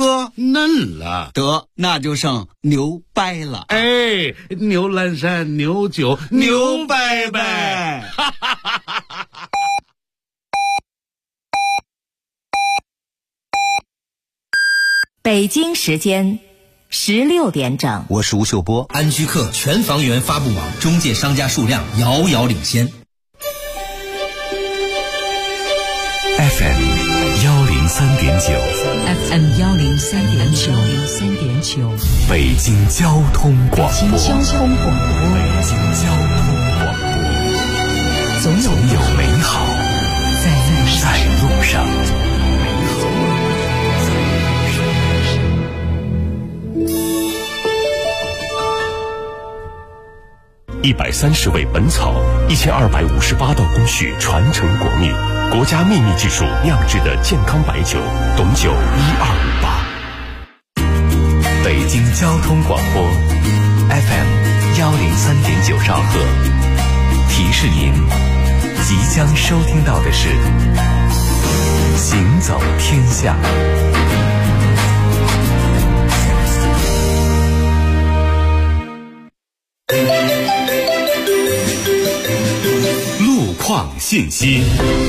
哥嫩了， 得，那就剩牛掰了。 哎，牛栏山牛酒牛掰掰。 北京时间16点整， 我是吴秀波。 安居客全房源发布网中介商家数量遥遥领先。 FM 103.9， 北京交通广播，总有美好在路上。130味本草，1258道工序传承国秘，国家秘密技术酿制的健康白酒，董酒1258。北京交通广播 FM 103.9兆赫，提示您即将收听到的是行走天下。路况信息。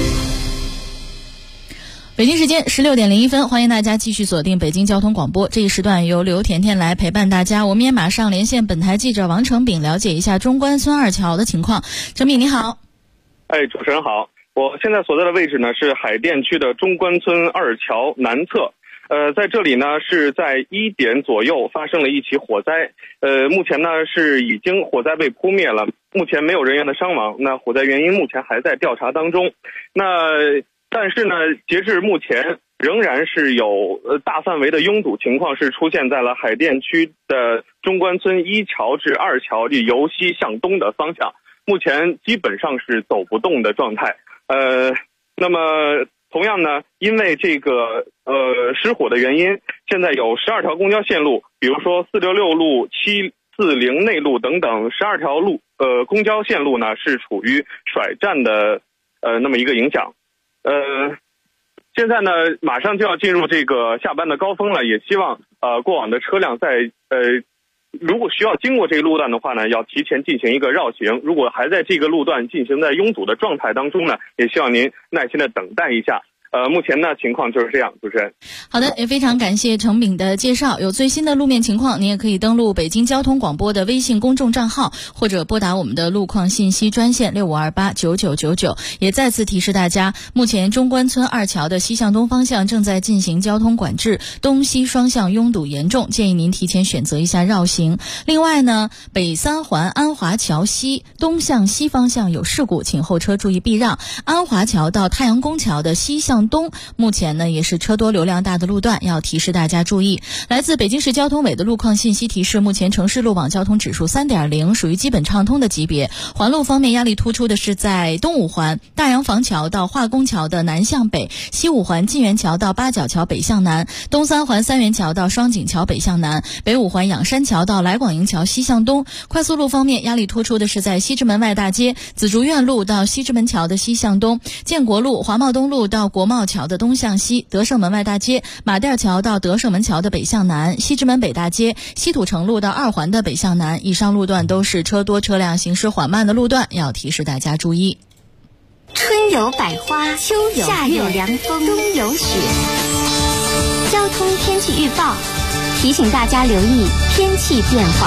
北京时间16点01分，欢迎大家继续锁定北京交通广播。这一时段由刘甜甜来陪伴大家，我们也马上连线本台记者王成炳，了解一下中关村二桥的情况。成炳你好。 主持人好，我现在所在的位置呢是海淀区的中关村二桥南侧。在这里呢是在1点左右发生了一起火灾，目前呢是已经火灾被扑灭了，目前没有人员的伤亡，那火灾原因目前还在调查当中。但是呢，截至目前仍然是有大范围的拥堵情况是出现在了海淀区的中关村1桥至2桥由西向东的方向，目前基本上是走不动的状态。那么同样呢，因为这个失火的原因，现在有12条公交线路，比如说466路、740内路等等12条路公交线路呢是处于甩站的那么一个影响。现在呢马上就要进入这个下班的高峰了，也希望过往的车辆在如果需要经过这个路段的话呢，要提前进行一个绕行。如果还在这个路段进行在拥堵的状态当中呢，也希望您耐心的等待一下。目前呢情况就是这样，主持人。 好的，也非常感谢程炳的介绍。有最新的路面情况，您也可以登录北京交通广播的微信公众账号，或者拨打我们的路况信息专线65289999。也再次提示大家，目前中关村二桥的西向东方向正在进行交通管制，东西双向拥堵严重，建议您提前选择一下绕行。另外呢，北三环安华桥西东向西方向有事故，请后车注意避让。安华桥到太阳宫桥的西向东目前呢也是车多流量大的路段，要提示大家注意。来自北京市交通委的路况信息提示，目前城市路网交通指数 3.0， 属于基本畅通的级别。环路方面压力突出的是在东五环大洋房桥到化工桥的南向北，西五环晋源桥到八角桥北向南，东三环三元桥到双井桥北向南，北五环仰山桥到来广营桥西向东。快速路方面压力突出的是在西直门外大街紫竹院路到西直门桥的西向东，建国路华贸东路到国贸桥的东向西，德胜门外大街马甸桥到德胜门桥的北向南，西直门北大街西土城路到二环的北向南。以上路段都是车多车辆行驶缓慢的路段，要提示大家注意。 春有百花，秋有夏有凉风，冬有雪。交通天气预报提醒大家留意天气变化。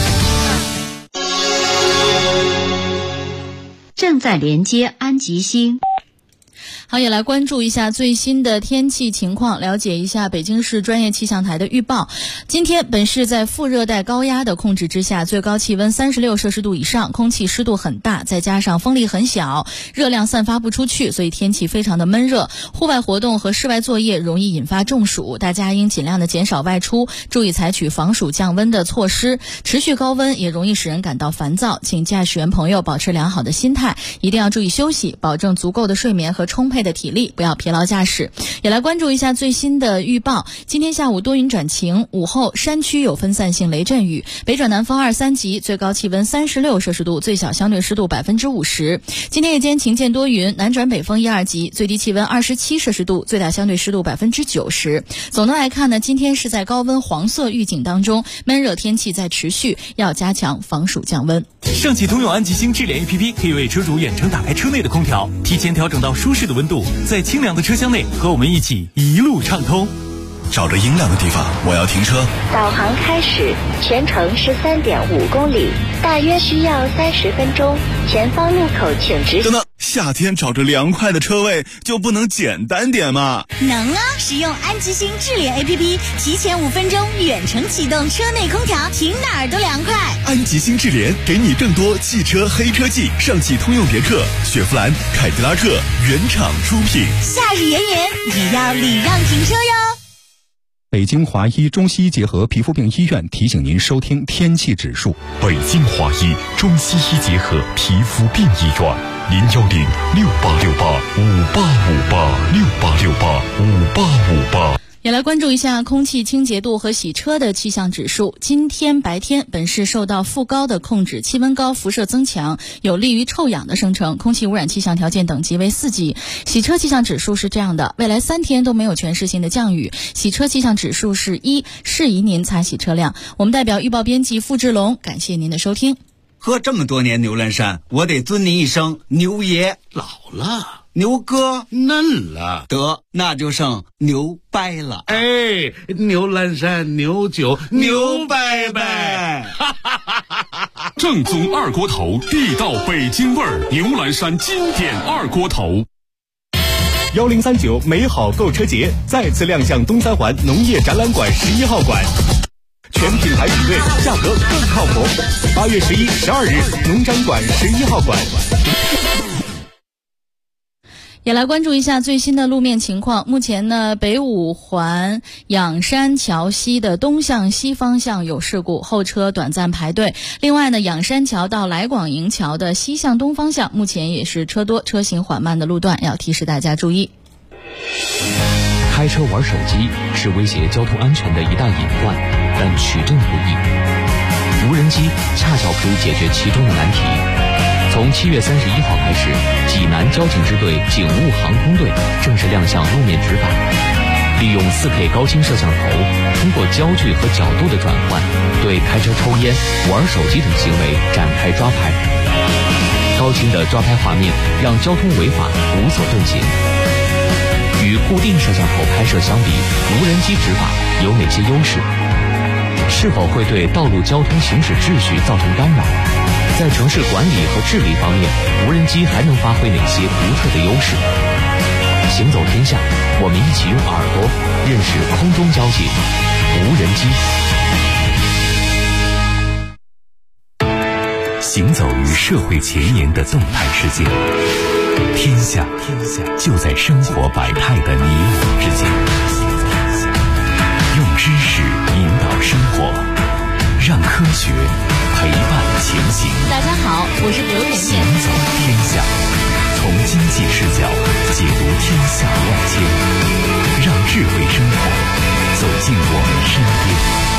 正在连接安吉星。 好，也来关注一下最新的天气情况，了解一下北京市专业气象台的预报。今天本市在副热带高压的控制之下，最高气温36摄氏度以上，空气湿度很大，再加上风力很小，热量散发不出去，所以天气非常的闷热，户外活动和室外作业容易引发中暑，大家应尽量的减少外出，注意采取防暑降温的措施。持续高温也容易使人感到烦躁，请驾驶员朋友保持良好的心态，一定要注意休息，保证足够的睡眠和充沛沛的体力，不要疲劳驾驶。也来关注一下最新的预报。今天下午多云转晴，午后山区有分散性雷阵雨，北转南风2、3级，最高气温36摄氏度，最小相对湿度50%。今天夜间晴间多云，南转北风1、2级，最低气温27摄氏度，最大相对湿度90%。总的来看呢，今天是在高温黄色预警当中，闷热天气在持续，要加强防暑降温。 上汽通用安吉星智联 APP 可以为车主远程打开车内的空调，提前调整到舒适的温度，在清凉的车厢内和我们一起一路畅通。 找着阴凉的地方，我要停车。 导航开始，全程是3.5公里，大约需要30分钟。前方路口请直行。 等等，夏天找着凉快的车位就不能简单点吗？ 能啊！使用安吉星智联 APP， 提前5分钟远程启动车内空调，停哪儿都凉快。 安吉星智联给你更多汽车黑科技，上汽通用别克、雪佛兰、凯迪拉克原厂出品。 夏日炎炎，也要礼让停车哟。 北京华医中西医结合皮肤病医院提醒您收听天气指数。 北京华医中西医结合皮肤病医院，0106858586858 也来关注一下空气清洁度和洗车的气象指数。今天白天，本市受到副高的控制，气温高，辐射增强，有利于臭氧的生成，空气污染气象条件等级为4级。洗车气象指数是这样的，未来3天都没有全市性的降雨，洗车气象指数是1，适宜您擦洗车辆。我们代表预报编辑付志龙，感谢您的收听。 喝这么多年牛栏山，我得尊您一声牛爷。 老了， 牛哥嫩了， 得那就剩牛掰了。 哎，牛栏山牛酒牛掰掰， 正宗二锅头，地道北京味儿，牛栏山经典二锅头。 1039美好购车节再次亮相东三环农业展览馆11号馆，全品牌比对，价格更靠谱。8月11、12日，农展馆11号馆。 也来关注一下最新的路面情况。目前呢，北五环仰山桥西的东向西方向有事故，后车短暂排队。另外呢，仰山桥到来广营桥的西向东方向，目前也是车多车行缓慢的路段，要提示大家注意。 开车玩手机是威胁交通安全的一大隐患，但取证不易。无人机恰巧可以解决其中的难题。从7月31号开始，济南交警支队警务航空队正式亮相路面执法，利用4K 高清摄像头，通过焦距和角度的转换，对开车抽烟、玩手机等行为展开抓拍。高清的抓拍画面让交通违法无所遁形。与固定摄像头拍摄相比，无人机执法有哪些优势？是否会对道路交通行驶秩序造成干扰？在城市管理和治理方面，无人机还能发挥哪些独特的优势？行走天下，我们一起用耳朵认识空中交警无人机。行走于社会前沿的动态世界，天下就在生活百态的你我之间。用知识引导生活，让科学陪伴前行。 大家好，我是刘甜甜。 行走天下，从经济视角解读天下万千，让智慧生活走进我们身边。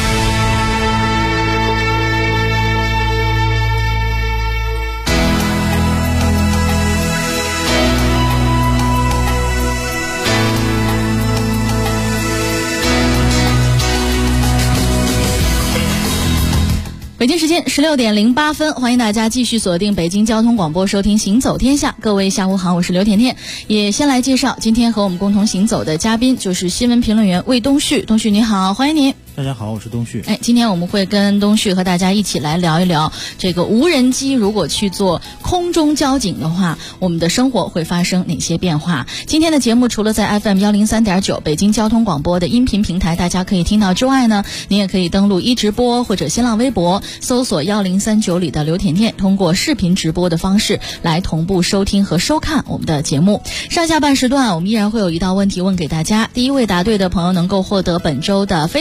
北京时间16点08分，欢迎大家继续锁定北京交通广播，收听行走天下。各位下午好，我是刘甜甜。也先来介绍今天和我们共同行走的嘉宾，就是新闻评论员魏东旭。东旭你好，欢迎您。 大家好，我是东旭。 今天我们会跟东旭和大家一起来聊一聊这个无人机如果去做空中交警的话，我们的生活会发生哪些变化。今天的节目除了在 FM 103.9北京交通广播的音频平台大家可以听到之外呢，您也可以登录直播或者新浪微博，搜索1039里的刘甜甜，通过视频直播的方式来同步收听和收看我们的节目。上下半时段我们依然会有一道问题问给大家，第一位答对的朋友能够获得本周的非实物奖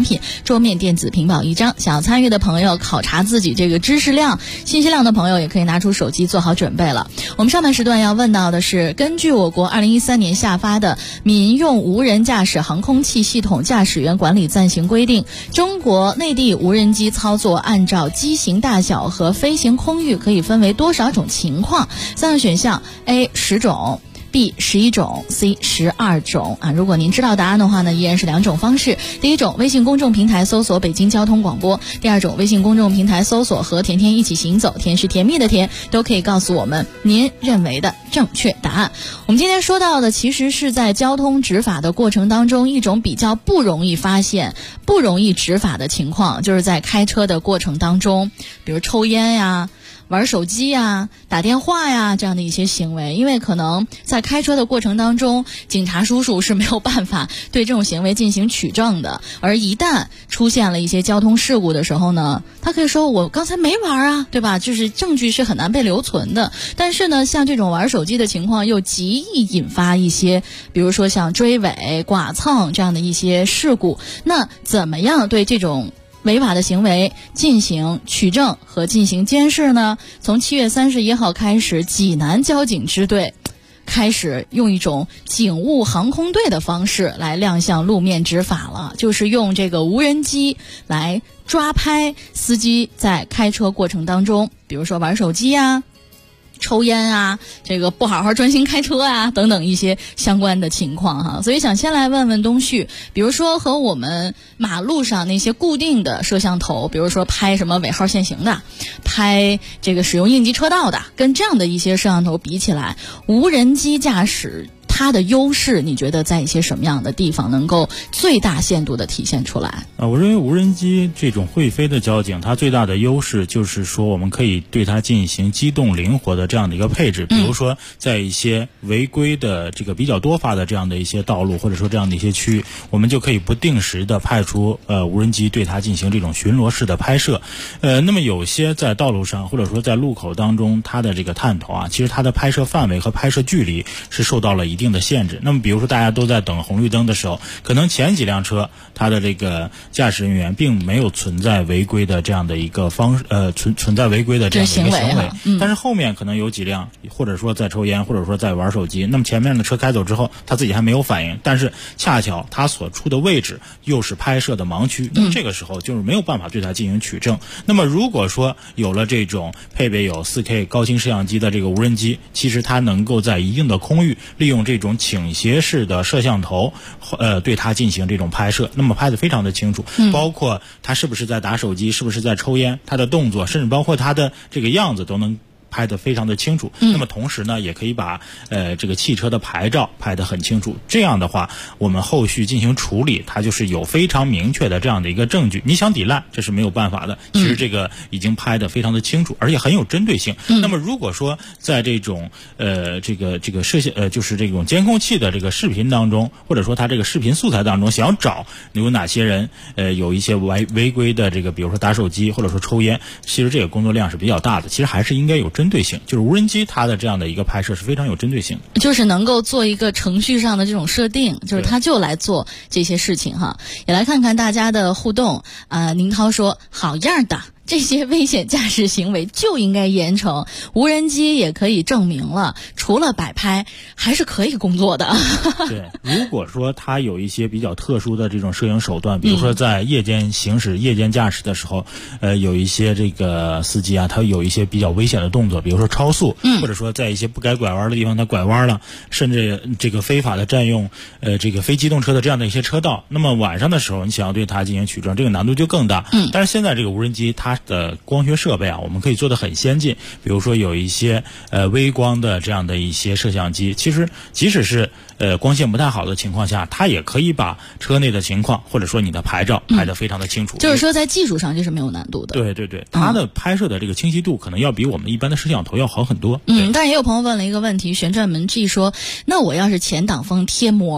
奖品，桌面电子屏保1张。想要参与的朋友，考察自己这个知识量、信息量的朋友，也可以拿出手机做好准备了。我们上半时段要问到的是，根据我国2013年下发的《民用无人驾驶航空器系统驾驶员管理暂行规定》，中国内地无人机操作按照机型大小和飞行空域可以分为多少种情况？3个选项 ：A 10种。B 11种 ，C 12种啊！如果您知道答案的话呢，依然是2种方式。第一种，微信公众平台搜索北京交通广播；第二种，微信公众平台搜索和甜甜一起行走，甜是甜蜜的甜，都可以告诉我们您认为的正确答案。我们今天说到的，其实是在交通执法的过程当中，一种比较不容易发现、不容易执法的情况，就是在开车的过程当中，比如抽烟呀、玩手机呀、打电话呀这样的一些行为，因为可能在开车的过程当中，警察叔叔是没有办法对这种行为进行取证的，而一旦出现了一些交通事故的时候呢，他可以说我刚才没玩啊，对吧？就是证据是很难被留存的。但是呢，像这种玩手机的情况又极易引发一些，比如说像追尾、剐蹭这样的一些事故。那怎么样对这种违法的行为进行取证和进行监视呢？从7月31号开始，济南交警支队开始用一种警务航空队的方式来亮相路面执法了，就是用这个无人机来抓拍司机在开车过程当中，比如说玩手机啊、抽烟啊，这个不好好专心开车啊，等等一些相关的情况哈。所以想先来问问东旭，比如说和我们马路上那些固定的摄像头，比如说拍什么尾号限行的，拍这个使用应急车道的，跟这样的一些摄像头比起来，无人机驾驶它的优势，你觉得在一些什么样的地方能够最大限度的体现出来？ 我认为无人机这种会飞的交警，它最大的优势就是说，我们可以对它进行机动灵活的这样的一个配置。比如说，在一些违规的这个比较多发的这样的一些道路，或者说这样的一些区域，我们就可以不定时的派出无人机对它进行这种巡逻式的拍摄。那么有些在道路上或者说在路口当中，它的这个探头啊，其实它的拍摄范围和拍摄距离是受到了一定的限制。那么比如说大家都在等红绿灯的时候，可能前几辆车它的这个驾驶人员并没有存在违规的这样的一个存在违规的这样的一个行为，但是后面可能有几辆或者说在抽烟或者说在玩手机，那么前面的车开走之后他自己还没有反应，但是恰巧他所处的位置又是拍摄的盲区，那么这个时候就是没有办法对他进行取证。那么如果说有了这种配备有 4K 高清摄像机的这个无人机，其实它能够在一定的空域利用这种倾斜式的摄像头对它进行这种拍摄，那么拍得非常的清楚，包括他是不是在打手机，是不是在抽烟，他的动作，甚至包括他的这个样子都能拍得非常的清楚。那么同时呢，也可以把这个汽车的牌照拍得很清楚。这样的话，我们后续进行处理，它就是有非常明确的这样的一个证据。你想抵赖，这是没有办法的。其实这个已经拍得非常的清楚，而且很有针对性。那么如果说在这种这个摄像就是这种监控器的这个视频当中，或者说它这个视频素材当中，想要找有哪些人有一些违规的这个，比如说打手机或者说抽烟，其实这个工作量是比较大的。其实还是应该有针对性，就是无人机它的这样的一个拍摄是非常有针对性的， 就是能够做一个程序上的这种设定，就是它就来做这些事情哈。也来看看大家的互动宁涛说好样的，这些危险驾驶行为就应该严惩，无人机也可以证明了，除了摆拍还是可以工作的。 对，如果说它有一些比较特殊的这种摄影手段，比如说在夜间行驶、夜间驾驶的时候，有一些这个司机啊，他有一些比较危险的动作，比如说超速，或者说在一些不该拐弯的地方他拐弯了，甚至这个非法的占用这个非机动车的这样的一些车道，那么晚上的时候你想要对它进行取证，这个难度就更大。但是现在这个无人机它的光学设备啊，我们可以做得很先进，比如说有一些微光的这样的一些摄像机，其实即使是光线不太好的情况下，它也可以把车内的情况或者说你的牌照拍得非常的清楚。 就是说在技术上这是没有难度的。 对对对，它的拍摄的这个清晰度可能要比我们一般的摄像头要好很多。 但是也有朋友问了一个问题，旋转门 G 说，那我要是前挡风贴膜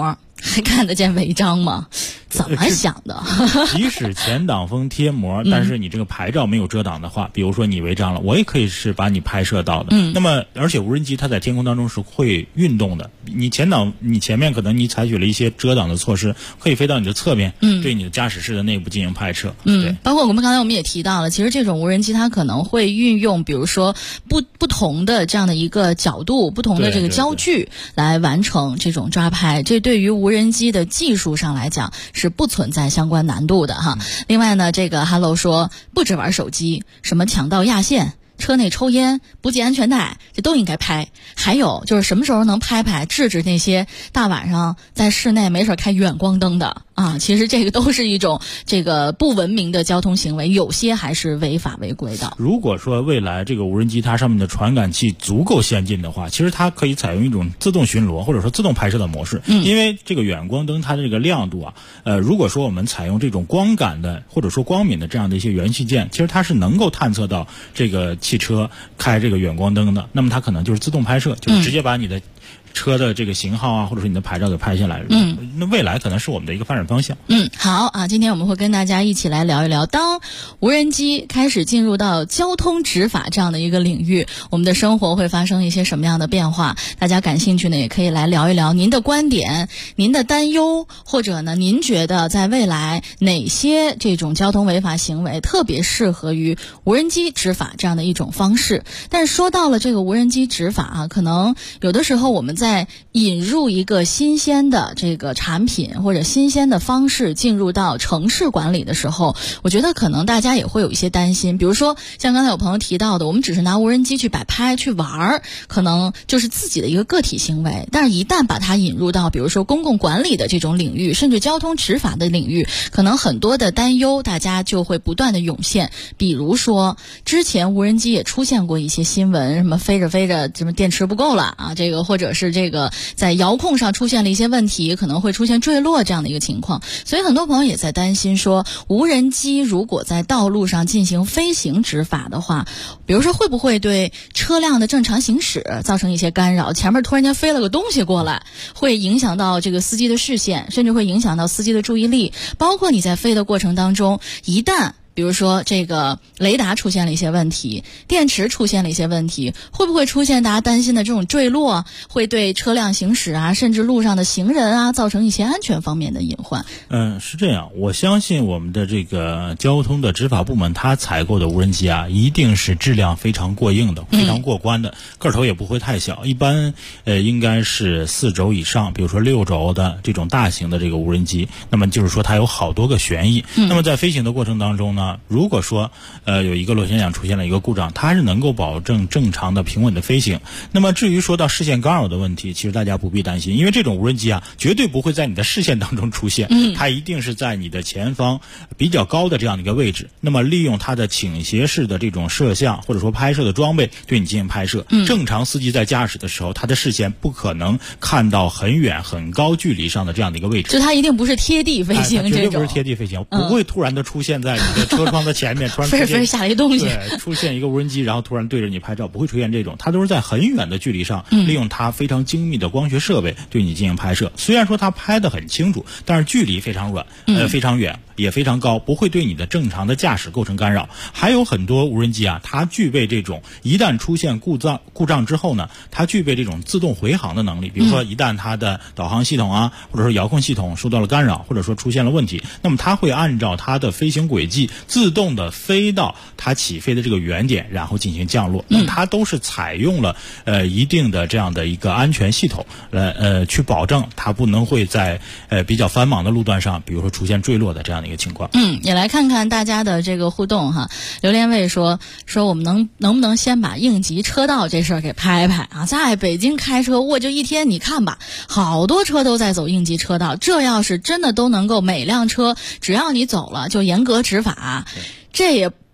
还看得见违章吗？怎么想的？ 即使前挡风贴膜，但是你这个牌照没有遮挡的话，比如说你违章了，我也可以是把你拍摄到的。那么而且无人机它在天空当中是会运动的，你前面可能你采取了一些遮挡的措施，可以飞到你的侧面，对你的驾驶室的内部进行拍摄。对， 包括刚才我们也提到了，其实这种无人机它可能会运用，比如说不同的这样的一个角度，不同的这个焦距来完成这种抓拍，这对于无人机的技术上来讲是不存在相关难度的哈。另外呢，这个 Hello 说不止玩手机，什么抢道压线、车内抽烟、不系安全带，这都应该拍。还有就是什么时候能拍制止那些大晚上在室内没事开远光灯的啊？其实这个都是一种这个不文明的交通行为，有些还是违法违规的。 如果说未来这个无人机它上面的传感器足够先进的话，其实它可以采用一种自动巡逻或者说自动拍摄的模式。因为这个远光灯它的这个亮度啊，如果说我们采用这种光感的或者说光敏的这样的一些元器件，其实它是能够探测到这个汽车开这个远光灯的，那么它可能就是自动拍摄，就是直接把你的车的这个型号啊，或者说你的牌照给拍下来。那未来可能是我们的一个发展方向。 好啊，今天我们会跟大家一起来聊一聊，当无人机开始进入到交通执法这样的一个领域，我们的生活会发生一些什么样的变化？大家感兴趣呢，也可以来聊一聊您的观点、您的担忧，或者呢，您觉得在未来哪些这种交通违法行为特别适合于无人机执法这样的一种方式？但是说到了这个无人机执法啊，可能有的时候我们在引入一个新鲜的这个产品或者新鲜的方式进入到城市管理的时候，我觉得可能大家也会有一些担心。比如说像刚才有朋友提到的，我们只是拿无人机去摆拍去玩，可能就是自己的一个个体行为，但是一旦把它引入到比如说公共管理的这种领域，甚至交通执法的领域，可能很多的担忧大家就会不断的涌现。比如说之前无人机也出现过一些新闻，什么飞着飞着什么电池不够了啊，这个或者是这个在遥控上出现了一些问题，可能会出现坠落这样的一个情况。所以很多朋友也在担心说，无人机如果在道路上进行飞行执法的话，比如说会不会对车辆的正常行驶造成一些干扰，前面突然间飞了个东西过来，会影响到这个司机的视线，甚至会影响到司机的注意力。包括你在飞的过程当中，一旦比如说这个雷达出现了一些问题，电池出现了一些问题，会不会出现大家担心的这种坠落，会对车辆行驶啊，甚至路上的行人啊造成一些安全方面的隐患？ 是这样，我相信我们的这个交通的执法部门，它采购的无人机啊，一定是质量非常过硬的，非常过关的，个头也不会太小，一般应该是4轴以上，比如说6轴的这种大型的这个无人机，那么就是说它有好多个旋翼。那么在飞行的过程当中呢，如果说有一个螺旋桨出现了一个故障，它是能够保证正常的平稳的飞行。那么至于说到视线干扰的问题，其实大家不必担心，因为这种无人机啊，绝对不会在你的视线当中出现，它一定是在你的前方比较高的这样的一个位置，那么利用它的倾斜式的这种摄像或者说拍摄的装备对你进行拍摄。正常司机在驾驶的时候，他的视线不可能看到很远很高距离上的这样的一个位置， 就它一定不是贴地飞行， 绝对不是贴地飞行，不会突然的出现在你的车窗的前面，突然出现下来一东西， 对，出现一个无人机，然后突然对着你拍照，不会出现这种，它都是在很远的距离上，利用它非常精密的光学设备对你进行拍摄。虽然说它拍得很清楚，但是距离非常非常远，也非常高，不会对你的正常的驾驶构成干扰。还有很多无人机啊，它具备这种一旦出现故障之后呢，它具备这种自动回航的能力。比如说一旦它的导航系统啊，或者说遥控系统受到了干扰，或者说出现了问题，那么它会按照它的飞行轨迹自动的飞到它起飞的这个原点，然后进行降落。那么它都是采用了一定的这样的一个安全系统去保证它不能会在比较繁忙的路段上，比如说出现坠落的这样的一个情况。 也来看看大家的这个互动哈。刘连卫说我们能不能先把应急车道这事儿给拍拍啊？在北京开车，我就一天你看吧，好多车都在走应急车道，这要是真的都能够每辆车只要你走了就严格执法，这也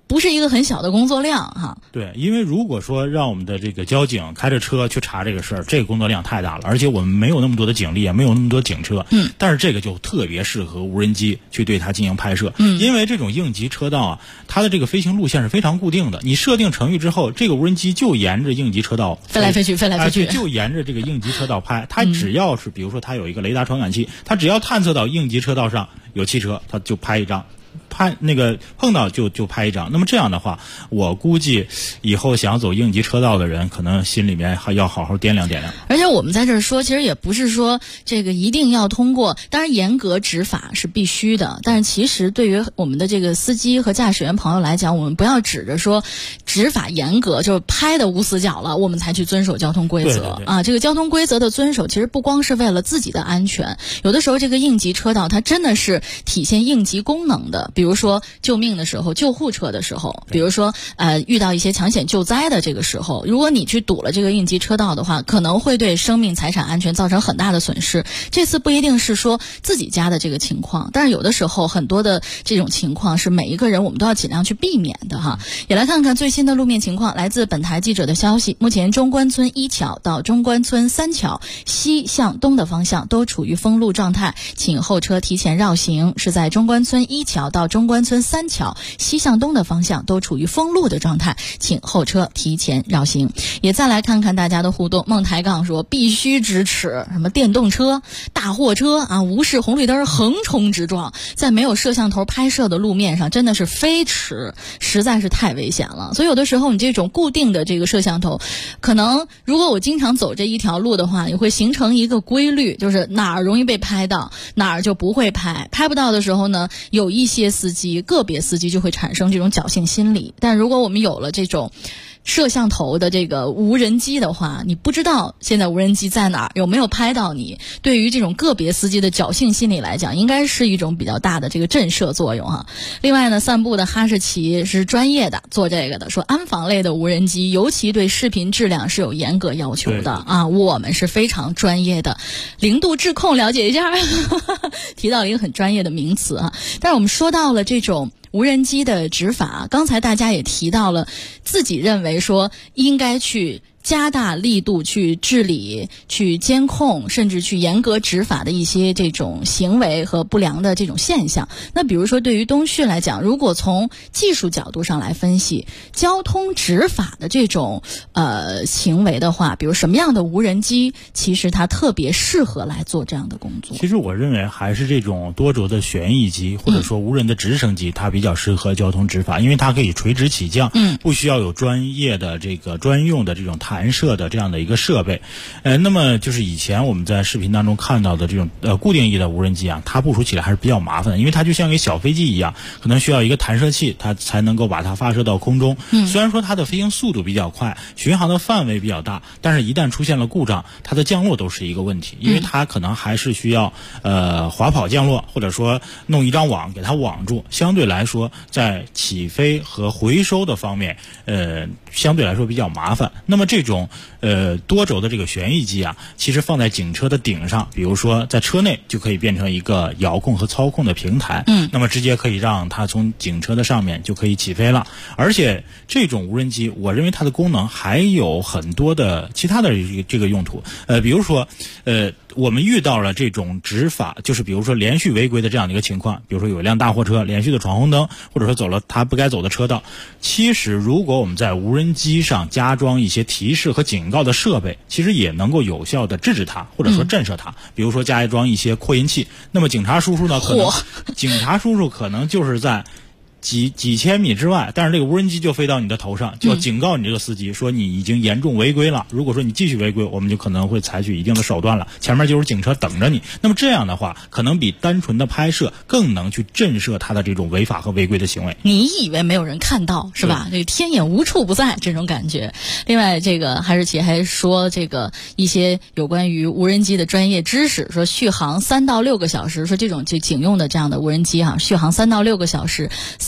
不是一个很小的工作量哈。 对，因为如果说让我们的这个交警开着车去查这个事儿，这个工作量太大了，而且我们没有那么多的警力，也没有那么多警车。但是这个就特别适合无人机去对它进行拍摄。因为这种应急车道啊，它的这个飞行路线是非常固定的，你设定程序之后，这个无人机就沿着应急车道飞来飞去， 就沿着这个应急车道拍。它只要是比如说它有一个雷达传感器，它只要探测到应急车道上有汽车，它就拍一张。碰到就拍一张。那么这样的话，我估计以后想走应急车道的人，可能心里面还要好好掂量掂量。 而且我们在这儿说，其实也不是说这个一定要通过，当然严格执法是必须的，但是其实对于我们的这个司机和驾驶员朋友来讲，我们不要指着说执法严格就是拍的无死角了，我们才去遵守交通规则。 对啊，这个交通规则的遵守其实不光是为了自己的安全，有的时候这个应急车道它真的是体现应急功能的，比如说救命的时候，救护车的时候，比如说遇到一些抢险救灾的这个时候，如果你去堵了这个应急车道的话，可能会对生命财产安全造成很大的损失。这次不一定是说自己家的这个情况，但是有的时候很多的这种情况是每一个人我们都要尽量去避免的哈。也来看看最新的路面情况，来自本台记者的消息，目前中关村一桥到中关村三桥西向东的方向都处于封路状态，请后车提前绕行。是在中关村一桥到中关村三桥西向东的方向都处于封路的状态，请后车提前绕行。也再来看看大家的互动，孟抬杠说必须支持什么电动车、大货车啊，无视红绿灯横冲直撞，在没有摄像头拍摄的路面上真的是飞驰，实在是太危险了。所以有的时候你这种固定的这个摄像头，可能如果我经常走这一条路的话，你会形成一个规律，就是哪儿容易被拍到，哪儿就不会拍。拍不到的时候呢，有一些司机，个别司机就会产生这种侥幸心理。但如果我们有了这种摄像头的这个无人机的话，你不知道现在无人机在哪儿，有没有拍到你，对于这种个别司机的侥幸心理来讲，应该是一种比较大的这个震慑作用哈。另外呢，散步的哈士奇是专业的做这个的，说安防类的无人机尤其对视频质量是有严格要求的啊，我们是非常专业的。零度质控了解一下提到一个很专业的名词啊。但是我们说到了这种无人机的执法，刚才大家也提到了自己认为说应该去加大力度去治理、去监控，甚至去严格执法的一些这种行为和不良的这种现象。那比如说对于东旭来讲，如果从技术角度上来分析交通执法的这种行为的话，比如什么样的无人机其实它特别适合来做这样的工作？ 其实我认为还是这种多轴的旋翼机或者说无人的直升机，它比较适合交通执法，因为它可以垂直起降，不需要有专业的这个专用的这种弹射的这样的一个设备。那么就是以前我们在视频当中看到的这种固定翼的无人机啊，它部署起来还是比较麻烦的，因为它就像一个小飞机一样，可能需要一个弹射器它才能够把它发射到空中。虽然说它的飞行速度比较快，巡航的范围比较大，但是一旦出现了故障，它的降落都是一个问题，因为它可能还是需要滑跑降落，或者说弄一张网给它网住，相对来说在起飞和回收的方面相对来说比较麻烦。那么这种多轴的这个旋翼机啊，其实放在警车的顶上，比如说在车内就可以变成一个遥控和操控的平台，那么直接可以让它从警车的上面就可以起飞了。而且这种无人机我认为它的功能还有很多的其他的这个用途，比如说我们遇到了这种执法，就是比如说连续违规的这样的一个情况，比如说有一辆大货车连续的闯红灯，或者说走了它不该走的车道，其实如果我们在无人机上加装一些提示和警告的设备，其实也能够有效的制止它，或者说震慑它。比如说加装一些扩音器，那么警察叔叔呢，可能就是在几千米之外，但是这个无人机就飞到你的头上，就要警告你这个司机说你已经严重违规了，如果说你继续违规，我们就可能会采取一定的手段了，前面就是警车等着你。那么这样的话，可能比单纯的拍摄更能去震慑他的这种违法和违规的行为。 你以为没有人看到是吧？这个天眼无处不在这种感觉。另外这个哈士奇还说这个一些有关于无人机的专业知识，说续航3到6个小时，说这种就警用的这样的无人机续航3到6个小时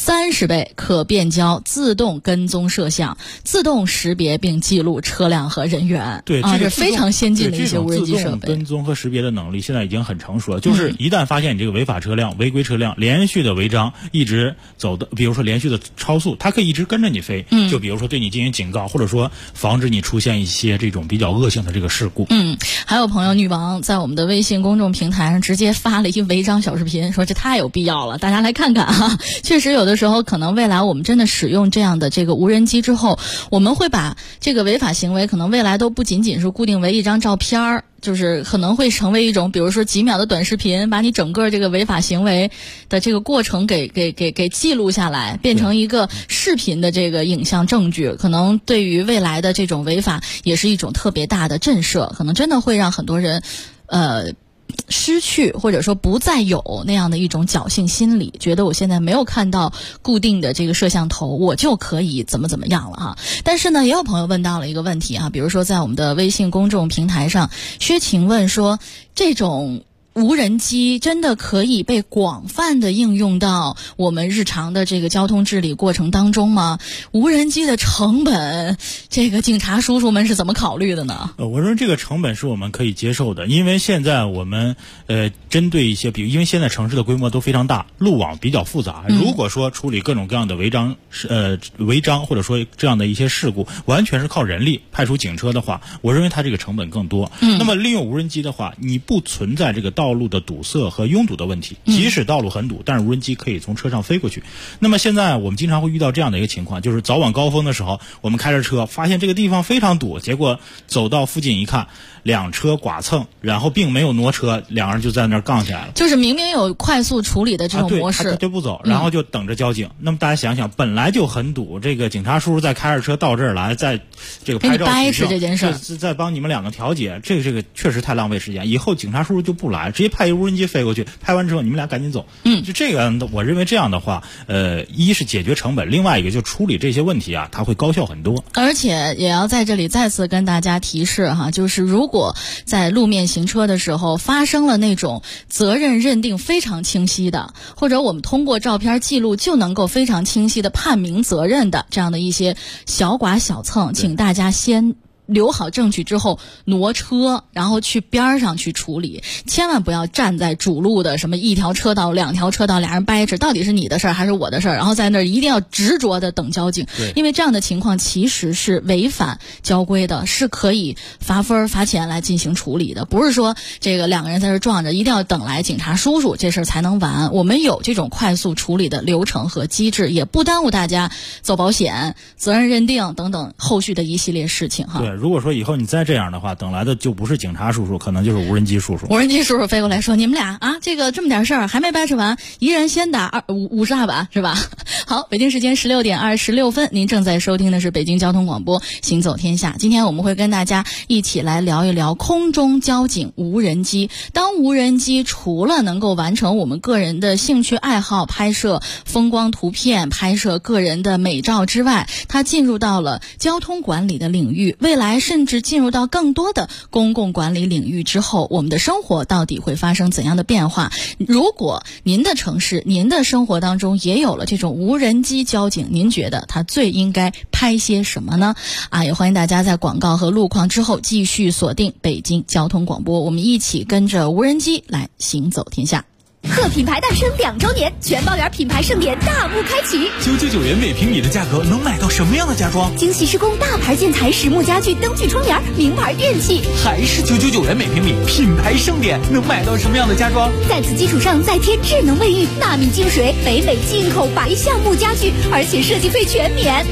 30倍可变焦自动跟踪摄像，自动识别并记录车辆和人员。 对， 这是非常先进的一些无人机设备。 自动跟踪和识别的能力现在已经很成熟了。就是一旦发现你这个违法车辆、违规车辆连续的违章，一直走的，比如说连续的超速，它可以一直跟着你飞。就比如说对你进行警告，或者说防止你出现一些这种比较恶性的这个事故。 还有朋友女王在我们的微信公众平台上直接发了一违章小视频，说这太有必要了，大家来看看啊。确实有的时候可能未来我们真的使用这样的这个无人机之后，我们会把这个违法行为可能未来都不仅仅是固定为一张照片儿，就是可能会成为一种比如说几秒的短视频，把你整个这个违法行为的这个过程给记录下来，变成一个视频的这个影像证据，可能对于未来的这种违法也是一种特别大的震慑，可能真的会让很多人失去或者说不再有那样的一种侥幸心理，觉得我现在没有看到固定的这个摄像头，我就可以怎么样了哈。但是呢，也有朋友问到了一个问题啊，比如说在我们的微信公众平台上，薛晴问说，这种无人机真的可以被广泛的应用到我们日常的这个交通治理过程当中吗？无人机的成本，这个警察叔叔们是怎么考虑的呢？ 我认为这个成本是我们可以接受的，因为现在我们针对一些，比如因为现在城市的规模都非常大，路网比较复杂，如果说处理各种各样的违章或者说这样的一些事故，完全是靠人力派出警车的话，我认为它这个成本更多。那么利用无人机的话，你不存在这个道路的堵塞和拥堵的问题，即使道路很堵，但是无人机可以从车上飞过去。那么现在我们经常会遇到这样的一个情况，就是早晚高峰的时候，我们开着车发现这个地方非常堵，结果走到附近一看，两车剐蹭，然后并没有挪车，两个人就在那儿杠起来了。 就是明明有快速处理的这种模式， 他就不走，然后就等着交警。那么大家想想，本来就很堵，这个警察叔叔再开着车到这儿来，在这个拍照掰扯这件事， 再帮你们两个调解，这个确实太浪费时间。以后警察叔叔就不来，直接派一无人机飞过去，拍完之后你们俩赶紧走。就这个，我认为这样的话，一是解决成本，另外一个就处理这些问题啊，它会高效很多。 而且也要在这里再次跟大家提示哈，就是如果在路面行车的时候发生了那种责任认定非常清晰的，或者我们通过照片记录就能够非常清晰的判明责任的这样的一些小剐小蹭，请大家先留好证据之后挪车，然后去边上去处理，千万不要站在主路的什么一条车道两条车道，俩人掰扯到底是你的事儿还是我的事儿，然后在那儿一定要执着的等交警，因为这样的情况其实是违反交规的，是可以罚分罚钱来进行处理的，不是说这个两个人在这撞着一定要等来警察叔叔这事儿才能完。我们有这种快速处理的流程和机制，也不耽误大家走保险、责任认定等等后续的一系列事情哈。 对，如果说以后你再这样的话，等来的就不是警察叔叔，可能就是无人机叔叔。 无人机叔叔飞过来说：“你们俩啊，这个这么点事儿还没掰扯完，一人先打50大板，是吧？”好，北京时间16点26分，您正在收听的是北京交通广播《行走天下》。今天我们会跟大家一起来聊一聊空中交警无人机。当无人机除了能够完成我们个人的兴趣爱好，拍摄风光图片、拍摄个人的美照之外，它进入到了交通管理的领域，未来甚至进入到更多的公共管理领域之后，我们的生活到底会发生怎样的变化？如果您的城市、您的生活当中也有了这种无人机交警，您觉得它最应该拍些什么呢？也欢迎大家在广告和路况之后继续锁定北京交通广播，我们一起跟着无人机来行走天下。 贺品牌诞生2周年，全包圆品牌盛典大幕开启。 999元每平米的价格能买到什么样的家装？ 精细施工大牌建材、实木家具、灯具窗帘、名牌电器。 还是999元每平米，品牌盛典能买到什么样的家装？ 在此基础上再贴智能卫浴、纳米净水、北美进口白橡木家具，而且设计费全免。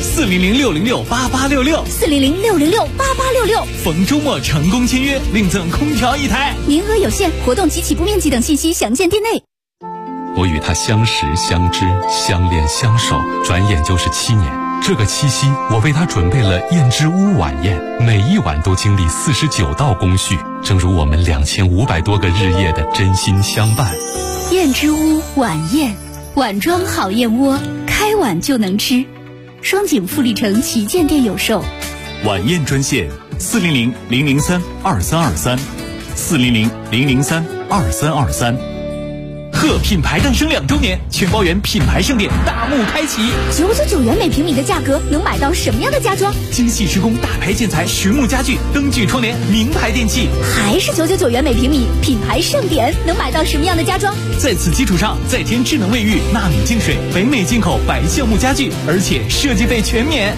400-606-8866，400-606-8866。逢周末成功签约，另赠空调1台。 名额有限，活动及起步面积等信息详见店内。 我与他相识、相知、相恋、相守，转眼就是7年。这个七夕，我为他准备了燕之屋晚宴，每一晚都经历49道工序，正如我们2500多个日夜的真心相伴。 燕之屋晚宴，碗装好燕窝，开碗就能吃。双井富力城旗舰店有售。 晚宴专线400-003-2323，400-003-2323。 贺品牌诞生2周年，全包圆品牌盛典大幕开启。 999元每平米的价格，能买到什么样的家装？ 精细施工大牌建材、实木家具、灯具窗帘、名牌电器。 还是999元每平米，品牌盛典，能买到什么样的家装？ 在此基础上，再添智能卫浴、纳米净水、北美进口白橡木家具，而且设计费全免。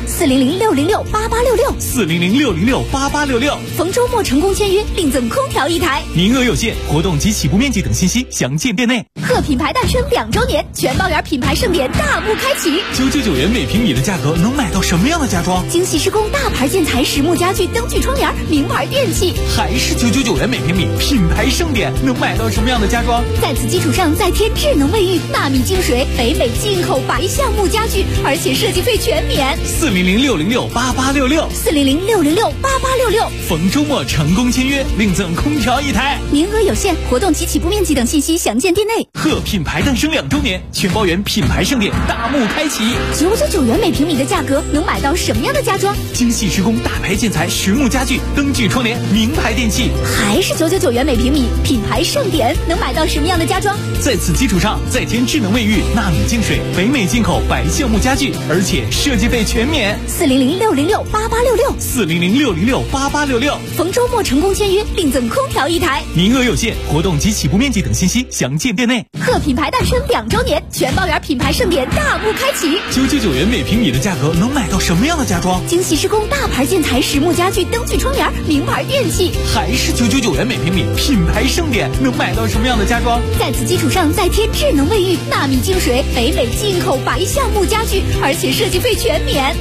400-606-8866，400-606-8866。逢周末成功签约，另赠空调1台， 名额有限，活动及起步面积等信息详见店内。 贺品牌诞生2周年，全包圆品牌盛典大幕开启。 999元每平米的价格，能买到什么样的家装？ 精细施工大牌建材、实木家具、灯具窗帘、名牌电器。 还是999元每平米，品牌盛典，能买到什么样的家装？ 在此基础上再添智能卫浴、纳米净水、北美进口白橡木家具，而且设计费全免。 400-606-8866，400-606-8866。逢周末成功签约，另赠空调1台， 名额有限，活动及起步面积等信息详见店内。 贺品牌诞生2周年，全包圆品牌盛典大幕开启。 999元每平米的价格，能买到什么样的家装？ 精细施工大牌建材、实木家具、灯具窗帘、名牌电器。 还是999元每平米，品牌盛典，能买到什么样的家装？ 在此基础上再添智能卫浴、纳米净水、北美进口白橡木家具，而且设计费全免。 400-606-8866，400-606-8866。逢周末成功签约，另赠空调1台， 名额有限，活动及起步面积等信息详见店内。 贺品牌诞生2周年，全包圆品牌盛典大幕开启。 999元每平米的价格，能买到什么样的家装？ 精细施工大牌建材、实木家具、灯具窗帘、名牌电器。 还是999元每平米，品牌盛典，能买到什么样的家装？ 在此基础上再添智能卫浴、纳米净水、北美进口白橡木家具，而且设计费全免。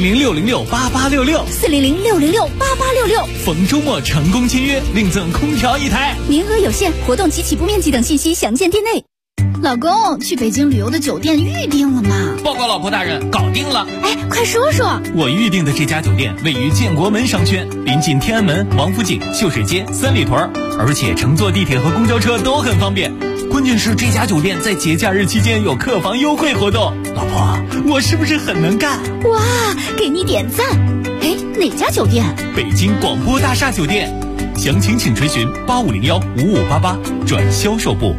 400-606-8866，400-606-8866。逢周末成功签约，另赠空调1台， 名额有限，活动及起步面积等信息详见店内。老公，去北京旅游的酒店预定了吗？ 报告老婆大人，搞定了。 哎，快说说。 我预定的这家酒店位于建国门商圈，临近天安门、王府井、秀水街、三里屯，而且乘坐地铁和公交车都很方便。关键是这家酒店在节假日期间有客房优惠活动。老婆，我是不是很能干？ 哇，给你点赞。哎，哪家酒店？ 北京广播大厦酒店。详情请垂询8501-5588转销售部。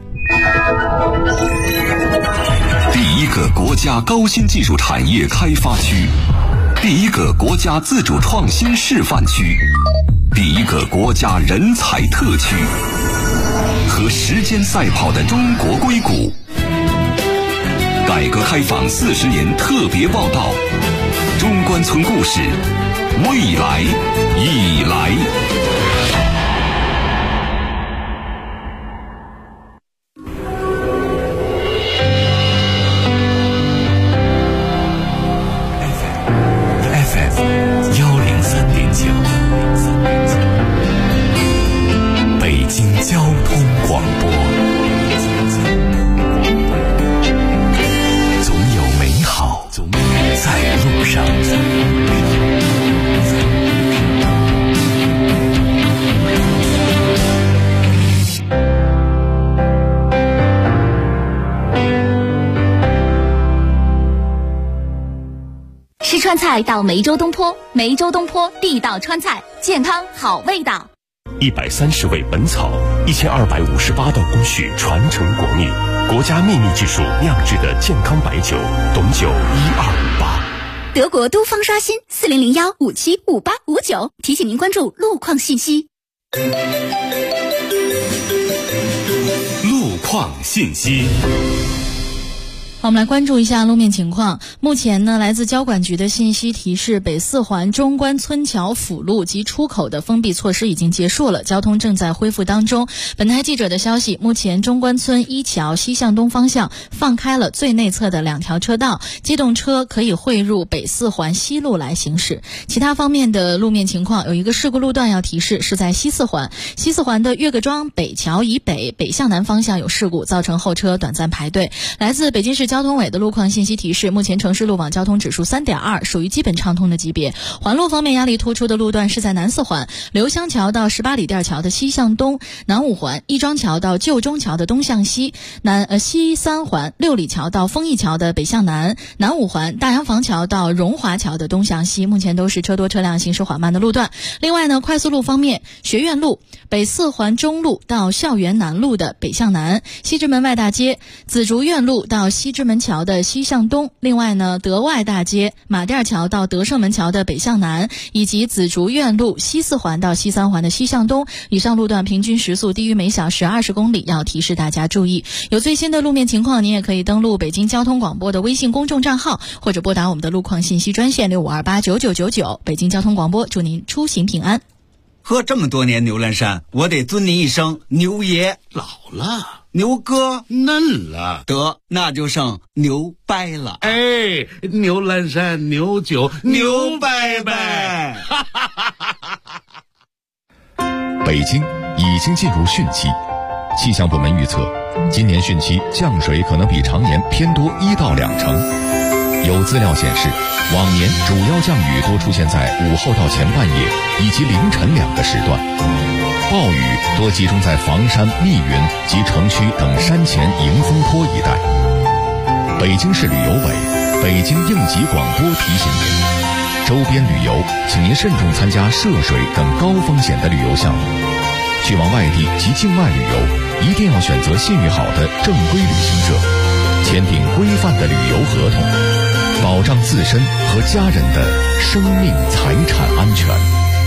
第一个国家高新技术产业开发区，第一个国家自主创新示范区，第一个国家人才特区，和时间赛跑的中国硅谷。改革开放40年特别报道，中关村故事，未来已来。 北京交通广播，总有美好在路上。 吃川菜到梅州东坡，梅州东坡地道川菜，健康好味道。 130味本草，1258道工序传承国秘，国家秘密技术酿制的健康白酒，董酒1258。 德国都方刷新4001575859，提醒您关注路况信息。 路况信息。 好，我们来关注一下路面情况。目前呢，来自交管局的信息提示，北四环中关村桥辅路及出口的封闭措施已经结束了，交通正在恢复当中。本台记者的消息，目前中关村一桥西向东方向放开了最内侧的2条车道，机动车可以汇入北四环西路来行驶。其他方面的路面情况，有一个事故路段要提示，是在西四环的岳各庄北桥以北向南方向有事故，造成后车短暂排队。来自北京市交交通委的路况信息提示，目前城市路网交通指数3.2，属于基本畅通的级别。环路方面，压力突出的路段是在南四环刘香桥到18里店桥的西向东，南五环亦庄桥到旧中桥的东向西，西三环6里桥到丰益桥的北向南，南五环大洋房桥到荣华桥的东向西，目前都是车多车辆行驶缓慢的路段。另外呢，快速路方面，学院路北四环中路到校园南路的北向南，西直门外大街紫竹院路到西直门桥的西向东，另外呢，德外大街马甸桥到德胜门桥的北向南，以及紫竹院路西四环到西三环的西向东，以上路段平均时速低于每小时20公里，要提示大家注意。有最新的路面情况，您也可以登录北京交通广播的微信公众账号，或者拨打我们的路况信息专线65289999。北京交通广播祝您出行平安。 喝这么多年牛栏山，我得尊您一声牛爷。 老了， 牛哥嫩了， 得那就剩牛掰了。 哎，牛栏山牛酒牛掰掰。 北京已经进入汛期，气象部门预测，今年汛期降水可能比常年偏多1到2成。有资料显示，往年主要降雨多出现在午后到前半夜以及凌晨2个时段，暴雨多集中在房山、密云及城区等山前迎风坡一带。北京市旅游委、北京应急广播提醒您，周边旅游请您慎重参加涉水等高风险的旅游项目。去往外地及境外旅游，一定要选择信誉好的正规旅行社，签订规范的旅游合同，保障自身和家人的生命财产安全。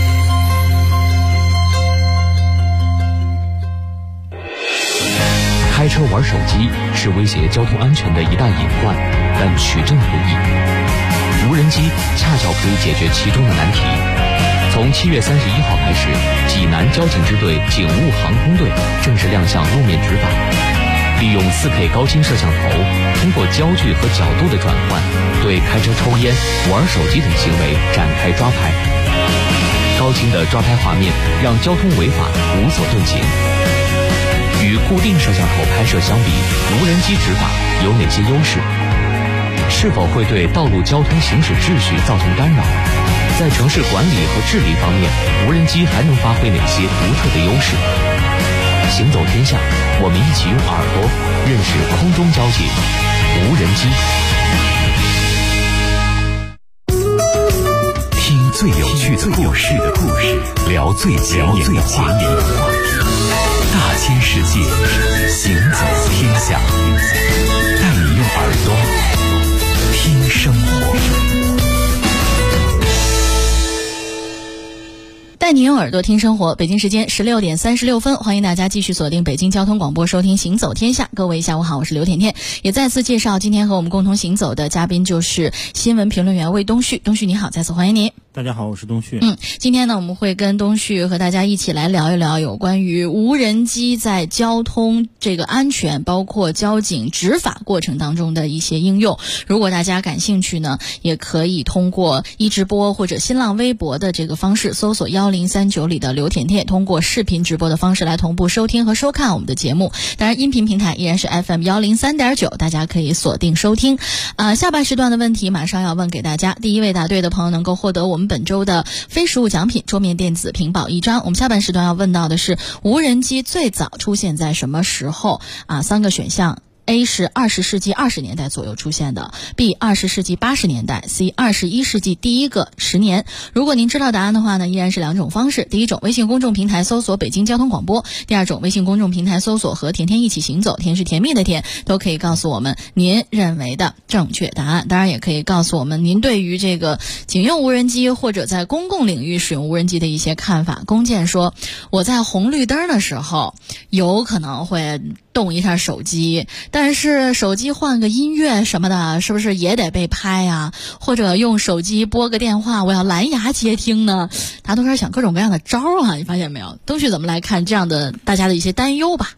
开车玩手机是威胁交通安全的一大隐患，但取证不易。无人机恰巧可以解决其中的难题。从7月31号开始，济南交警支队警务航空队正式亮相路面执法，利用4K 高清摄像头，通过焦距和角度的转换，对开车抽烟、玩手机等行为展开抓拍。高清的抓拍画面让交通违法无所遁形。与固定摄像头拍摄相比，无人机执法有哪些优势？是否会对道路交通行驶秩序造成干扰？在城市管理和治理方面，无人机还能发挥哪些独特的优势？行走天下，我们一起用耳朵认识空中交警无人机。听最有趣的故事，聊最前沿的话题，大千世界，行走天下，带你用耳朵听生活。 带你用耳朵听生活。北京时间16点36分，欢迎大家继续锁定北京交通广播，收听行走天下。各位下午好，我是刘甜甜。也再次介绍今天和我们共同行走的嘉宾就是新闻评论员魏东旭。东旭你好，再次欢迎你。 大家好，我是东旭。 今天呢，我们会跟东旭和大家一起来聊一聊有关于无人机在交通这个安全，包括交警执法过程当中的一些应用。如果大家感兴趣呢，也可以通过一直播或者新浪微博的这个方式搜索1039里的刘甜甜，通过视频直播的方式来同步收听和收看我们的节目。当然，音频平台依然是 FM 103.9，大家可以锁定收听。下半时段的问题马上要问给大家，第一位答对的朋友能够获得我们本周的非实物奖品桌面电子屏保1张。我们下半时段要问到的是无人机最早出现在什么时候？3个选项。A 是20世纪20年代左右出现的， B 20世纪80年代， C 21世纪第一个10年。如果您知道答案的话呢，依然是2种方式。第一种，微信公众平台搜索北京交通广播；第二种，微信公众平台搜索和甜甜一起行走，甜是甜蜜的甜，都可以告诉我们您认为的正确答案。当然也可以告诉我们您对于这个警用无人机或者在公共领域使用无人机的一些看法。弓箭说，我在红绿灯的时候有可能会动一下手机，但是手机换个音乐什么的，是不是也得被拍呀？或者用手机拨个电话，我要蓝牙接听呢？大家都开始想各种各样的招啊，你发现没有？东旭怎么来看这样的大家的一些担忧吧？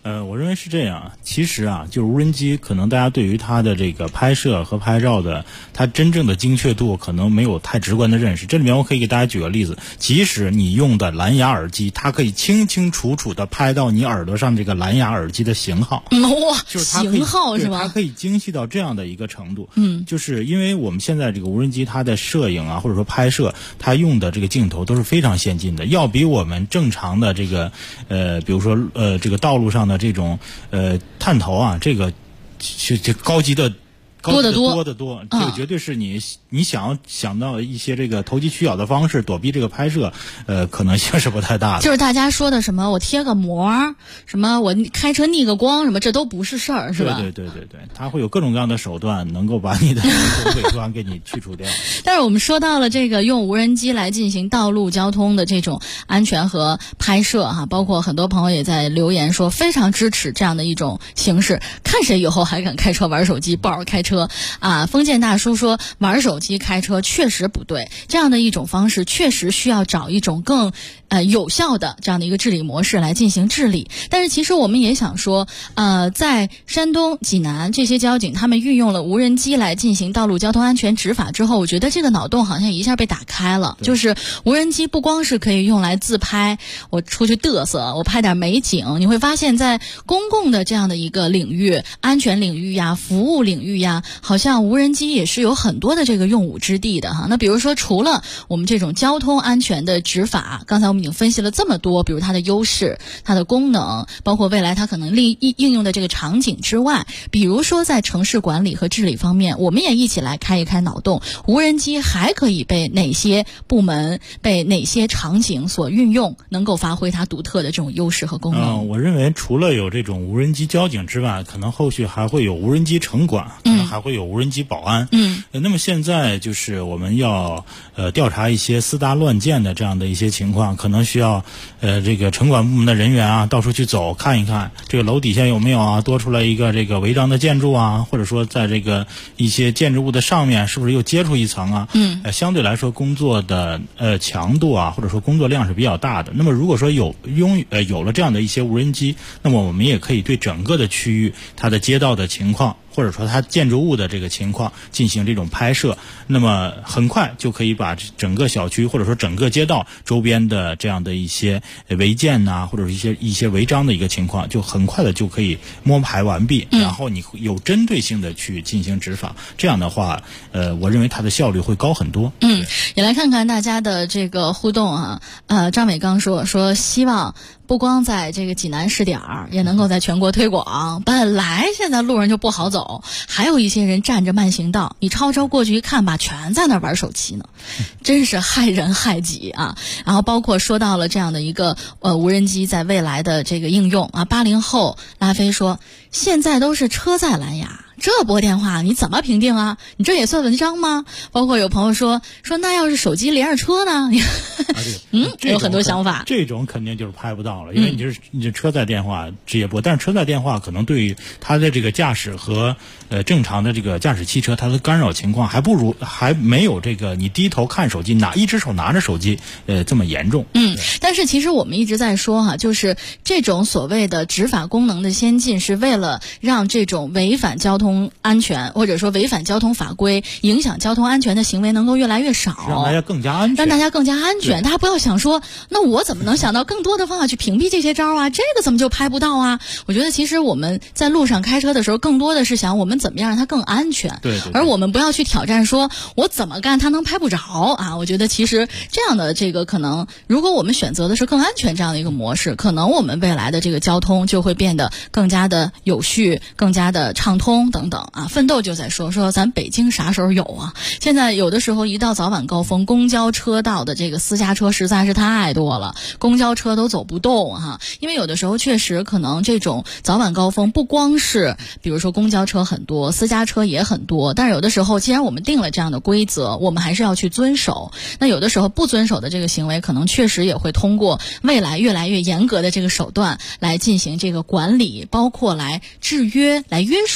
我认为是这样。其实啊，就是无人机可能大家对于它的这个拍摄和拍照的它真正的精确度可能没有太直观的认识。这里面我可以给大家举个例子，即使你用的蓝牙耳机，它可以清清楚楚的拍到你耳朵上这个蓝牙耳机的型号。 哇， 就是它型号是吧？ 它可以精细到这样的一个程度。 就是因为我们现在这个无人机它的摄影啊，或者说拍摄，它用的这个镜头都是非常先进的，要比我们正常的这个比如说这个道路上的这种探头啊，这个这高级的多得多，这个绝对是你想到一些这个投机取巧的方式躲避这个拍摄，可能性是不太大的。 就是大家说的什么我贴个膜，什么我开车逆个光，什么这都不是事儿，是吧？ 对，它会有各种各样的手段能够把你的伪装给你去除掉。 但是我们说到了这个用无人机来进行道路交通的这种安全和拍摄哈，包括很多朋友也在留言说非常支持这样的一种形式，看谁以后还敢开车玩手机，不好好开车啊！封建大叔说玩手机开车确实不对，这样的一种方式确实需要找一种更有效的这样的一个治理模式来进行治理。但是其实我们也想说在山东济南这些交警他们运用了无人机来进行道路交通安全执法之后，我觉得这个脑洞好像一下被打开了。就是无人机不光是可以用来自拍，我出去嘚瑟，我拍点美景，你会发现在公共的这样的一个领域，安全领域呀，服务领域呀，好像无人机也是有很多的这个用武之地的哈。那比如说除了我们这种交通安全的执法，刚才我们已经分析了这么多，比如它的优势、它的功能，包括未来它可能应用的这个场景之外，比如说在城市管理和治理方面，我们也一起来开一开脑洞，无人机还可以被哪些部门、被哪些场景所运用，能够发挥它独特的这种优势和功能。 我认为除了有这种无人机交警之外，可能后续还会有无人机城管，可能还会有无人机保安。那么现在就是我们要调查一些私搭乱建的这样的一些情况，可能需要这个城管部门的人员啊到处去走看一看，这个楼底下有没有啊多出来一个这个违章的建筑啊，或者说在这个一些建筑物的上面是不是又接触一层啊？相对来说工作的强度啊，或者说工作量是比较大的。那么如果说有了这样的一些无人机，那么我们也可以对整个的区域它的街道的情况，或者说它建筑物的这个情况进行这种拍摄，那么很快就可以把整个小区或者说整个街道周边的这样的一些违建呐，或者是一些违章的一个情况，就很快的就可以摸排完毕，然后你有针对性的去进行执法。这样的话，我认为它的效率会高很多。 也来看看大家的这个互动啊。张美刚说希望不光在这个济南试点儿，也能够在全国推广。本来现在路上就不好走，还有一些人占着慢行道，你超过去一看吧，全在那玩手机呢，真是害人害己啊。然后包括说到了这样的一个无人机在未来的这个应用啊。80后拉菲说，现在都是车载蓝牙，这拨电话你怎么评定啊？你这也算文章吗？包括有朋友说那要是手机连着车呢？有很多想法。 这种肯定就是拍不到了，因为你这车载电话直接拨，但是车载电话可能对于它的这个驾驶和正常的这个驾驶汽车它的干扰情况还没有这个你低头看手机一只手拿着手机这么严重。 但是其实我们一直在说哈，就是这种所谓的执法功能的先进，是为了让这种违反交通安全或者说违反交通法规、影响交通安全的行为能够越来越少， 让大家更加安全。 大家不要想说，那我怎么能想到更多的方法去屏蔽这些招啊？这个怎么就拍不到啊？我觉得其实我们在路上开车的时候，更多的是想我们怎么样让它更安全。 对。 而我们不要去挑战说我怎么干它能拍不着啊？我觉得其实这样的这个可能，如果我们选择的是更安全这样的一个模式，可能我们未来的这个交通就会变得更加的有序、更加的畅通等等啊。奋斗就在说咱北京啥时候有啊？现在有的时候一到早晚高峰，公交车道的这个私家车实在是太多了，公交车都走不动哈。因为有的时候确实可能这种早晚高峰不光是比如说公交车很多，私家车也很多，但是有的时候既然我们定了这样的规则，我们还是要去遵守。那有的时候不遵守的这个行为，可能确实也会通过未来越来越严格的这个手段来进行这个管理，包括来制约、来约束大家。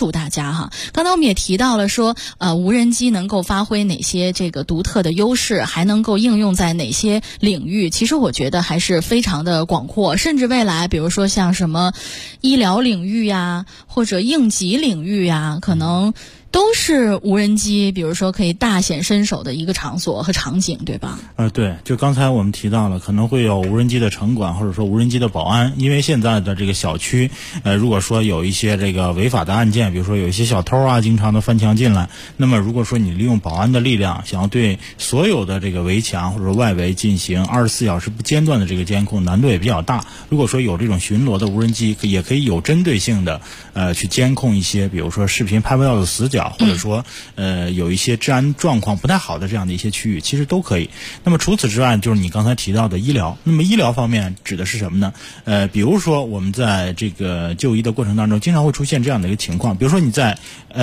家哈。刚才我们也提到了说，无人机能够发挥哪些这个独特的优势，还能够应用在哪些领域？其实我觉得还是非常的广阔，甚至未来比如说像什么医疗领域呀，或者应急领域呀，可能都是无人机比如说可以大显身手的一个场所和场景，对吧？ 对，就刚才我们提到了可能会有无人机的城管，或者说无人机的保安。因为现在的这个小区如果说有一些这个违法的案件，比如说有一些小偷啊经常的翻墙进来，那么如果说你利用保安的力量想要对所有的这个围墙或者说外围进行24小时不间断的这个监控，难度也比较大。如果说有这种巡逻的无人机，也可以有针对性的去监控一些比如说视频拍不到的死角，或者说有一些治安状况不太好的这样的一些区域，其实都可以。那么除此之外，就是你刚才提到的医疗。那么医疗方面指的是什么呢？比如说我们在这个就医的过程当中，经常会出现这样的一个情况，比如说你在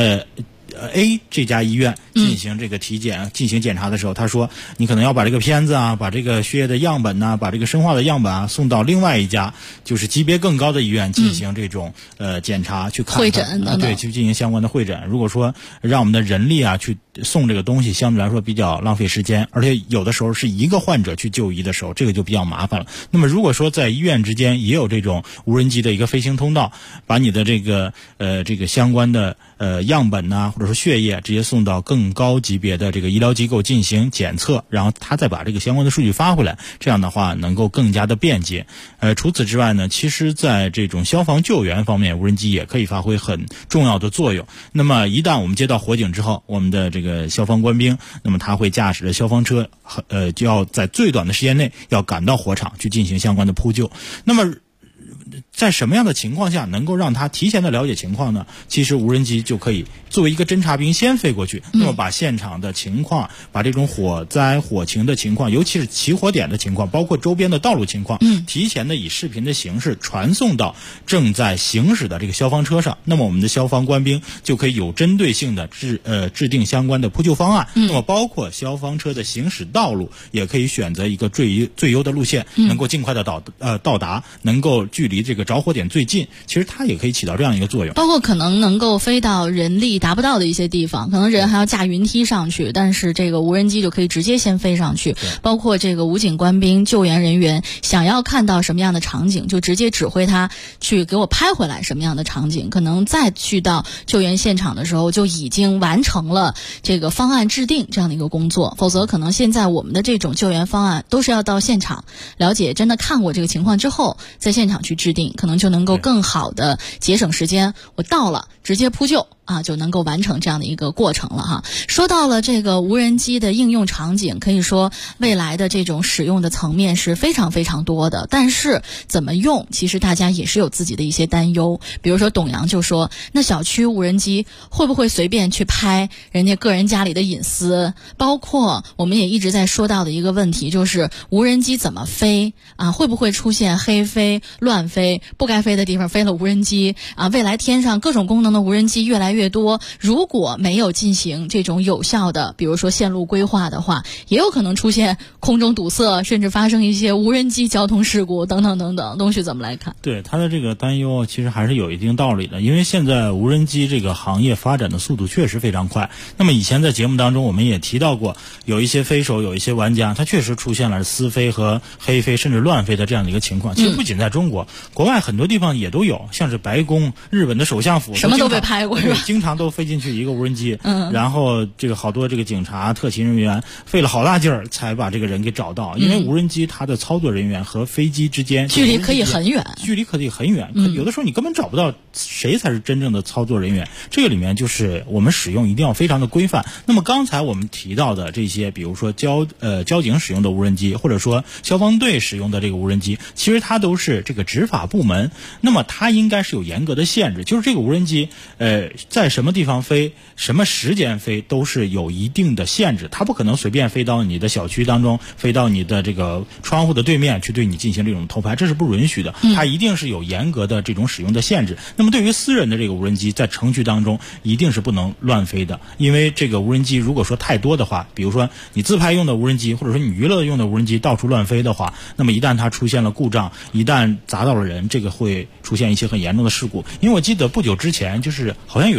A 这家医院进行这个体检、进行检查的时候，他说你可能要把这个片子啊，把这个血液的样本啊，把这个生化的样本啊送到另外一家就是级别更高的医院进行这种检查，去看会诊等等， 对，去进行相关的会诊。如果说让我们的人力啊去送这个东西，相对来说比较浪费时间，而且有的时候是一个患者去就医的时候，这个就比较麻烦了。那么如果说在医院之间也有这种无人机的一个飞行通道，把你的这个相关的样本呐，或者说血液直接送到更高级别的这个医疗机构进行检测，然后他再把这个相关的数据发回来，这样的话能够更加的便捷。除此之外呢，其实在这种消防救援方面，无人机也可以发挥很重要的作用。那么一旦我们接到火警之后，我们的这个消防官兵，那么他会驾驶着消防车就要在最短的时间内要赶到火场去进行相关的扑救。那么在什么样的情况下能够让他提前的了解情况呢？其实无人机就可以作为一个侦察兵先飞过去，那么把现场的情况，把这种火灾火情的情况，尤其是起火点的情况，包括周边的道路情况，提前的以视频的形式传送到正在行驶的这个消防车上。那么我们的消防官兵就可以有针对性的制定相关的扑救方案。那么包括消防车的行驶道路也可以选择一个最优的路线，能够尽快的到达，能够距离这个着火点最近，其实它也可以起到这样一个作用。 包括可能能够飞到人力达不到的一些地方，可能人还要架云梯上去，但是这个无人机就可以直接先飞上去。包括这个武警官兵、救援人员想要看到什么样的场景，就直接指挥他去给我拍回来什么样的场景，可能再去到救援现场的时候就已经完成了这个方案制定这样的一个工作。否则可能现在我们的这种救援方案都是要到现场了解，真的看过这个情况之后在现场去制定，可能就能够更好的节省时间，我到了直接扑救就能够完成这样的一个过程了哈。说到了这个无人机的应用场景，可以说未来的这种使用的层面是非常非常多的，但是怎么用其实大家也是有自己的一些担忧。比如说董阳就说，那小区无人机会不会随便去拍人家个人家里的隐私，包括我们也一直在说到的一个问题，就是无人机怎么飞会不会出现黑飞乱飞，不该飞的地方飞了无人机未来天上各种功能的无人机越来越多，如果没有进行这种有效的比如说线路规划的话，也有可能出现空中堵塞，甚至发生一些无人机交通事故等等等等。东旭怎么来看？ 对他的这个担忧其实还是有一定道理的，因为现在无人机这个行业发展的速度确实非常快。那么以前在节目当中我们也提到过，有一些飞手有一些玩家他确实出现了私飞和黑飞甚至乱飞的这样的一个情况。其实不仅在中国，国外很多地方也都有，像是白宫、日本的首相府什么都被拍过是吧？ 经常都飞进去一个无人机，然后这个好多这个警察、特勤人员费了好大劲儿才把这个人给找到。因为无人机它的操作人员和飞机之间距离可以很远， 有的时候你根本找不到谁才是真正的操作人员。这个里面就是我们使用一定要非常的规范。那么刚才我们提到的这些，比如说交警使用的无人机，或者说消防队使用的这个无人机，其实它都是这个执法部门，那么它应该是有严格的限制，就是这个无人机在什么地方飞、什么时间飞都是有一定的限制，它不可能随便飞到你的小区当中，飞到你的这个窗户的对面去对你进行这种偷拍，这是不允许的。它一定是有严格的这种使用的限制。那么对于私人的这个无人机，在城区当中一定是不能乱飞的，因为这个无人机如果说太多的话，比如说你自拍用的无人机，或者说你娱乐用的无人机到处乱飞的话，那么一旦它出现了故障，一旦砸到了人，这个会出现一些很严重的事故。因为我记得不久之前就是好像有一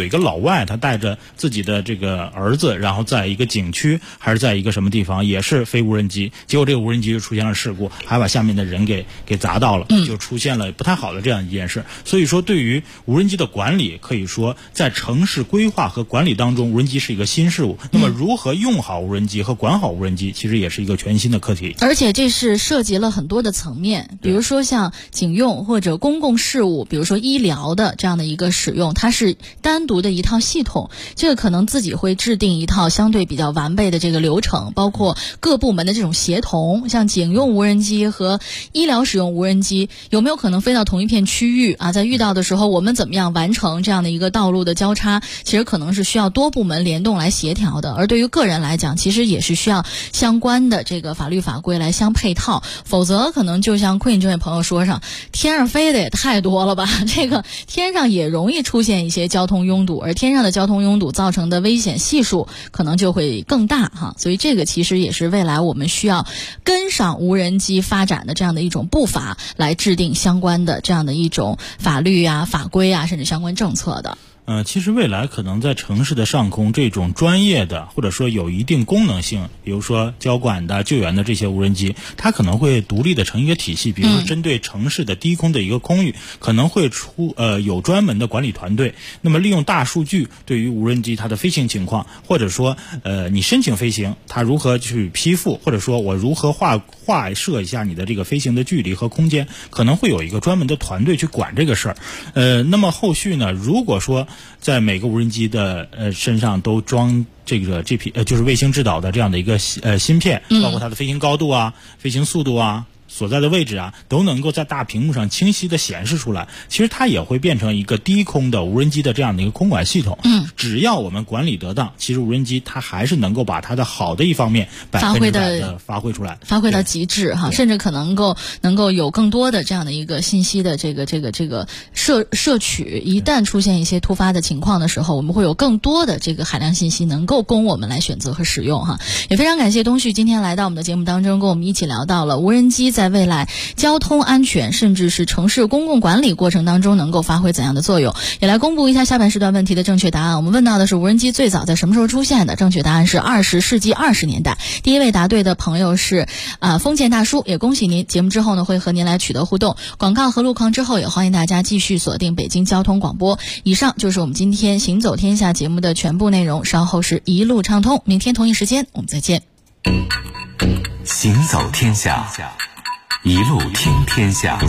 一个老外，他带着自己的这个儿子，然后在一个景区还是在一个什么地方，也是飞无人机，结果这个无人机就出现了事故，还把下面的人给砸到了，就出现了不太好的这样一件事。所以说，对于无人机的管理，可以说在城市规划和管理当中，无人机是一个新事物。那么如何用好无人机和管好无人机，其实也是一个全新的课题。 而且这是涉及了很多的层面，比如说像警用或者公共事务，比如说医疗的这样的一个使用，它是单独的一套系统，这个可能自己会制定一套相对比较完备的这个流程，包括各部门的这种协同，像警用无人机和医疗使用无人机有没有可能飞到同一片区域啊？在遇到的时候，我们怎么样完成这样的一个道路的交叉，其实可能是需要多部门联动来协调的。而对于个人来讲，其实也是需要相关的这个法律法规来相配套，否则可能就像 Queen 这位朋友说上，天上飞的也太多了吧，这个天上也容易出现一些交通拥堵，而天上的交通拥堵造成的危险系数可能就会更大哈。所以这个其实也是未来我们需要跟上无人机发展的这样的一种步伐，来制定相关的这样的一种法律啊、法规啊，甚至相关政策的。 其实未来可能在城市的上空，这种专业的或者说有一定功能性，比如说交管的、救援的这些无人机，它可能会独立的成一个体系。比如说针对城市的低空的一个空域，可能会有专门的管理团队。那么利用大数据对于无人机它的飞行情况，或者说你申请飞行，它如何去批复，或者说我如何画设一下你的这个飞行的距离和空间，可能会有一个专门的团队去管这个事儿。那么后续呢，如果说在每个无人机的身上都装这个就是卫星制导的这样的一个芯片，包括它的飞行高度啊、飞行速度啊、所在的位置啊，都能够在大屏幕上清晰的显示出来。其实它也会变成一个低空的无人机的这样的一个空管系统。只要我们管理得当，其实无人机它还是能够把它的好的一方面100%的发挥出来，发挥到极致哈，甚至可能能够有更多的这样的一个信息的这个摄取。一旦出现一些突发的情况的时候，我们会有更多的这个海量信息能够供我们来选择和使用哈。也非常感谢东旭今天来到我们的节目当中，跟我们一起聊到了无人机在未来交通安全甚至是城市公共管理过程当中能够发挥怎样的作用，也来公布一下下半时段问题的正确答案。我们问到的是无人机最早在什么时候出现的，正确答案是20世纪20年代。第一位答对的朋友是封建大叔，也恭喜您。节目之后呢，会和您来取得互动。广告和路况之后，也欢迎大家继续锁定北京交通广播。以上就是我们今天行走天下节目的全部内容，稍后是一路畅通，明天同一时间我们再见。 行走天下，一路听天下。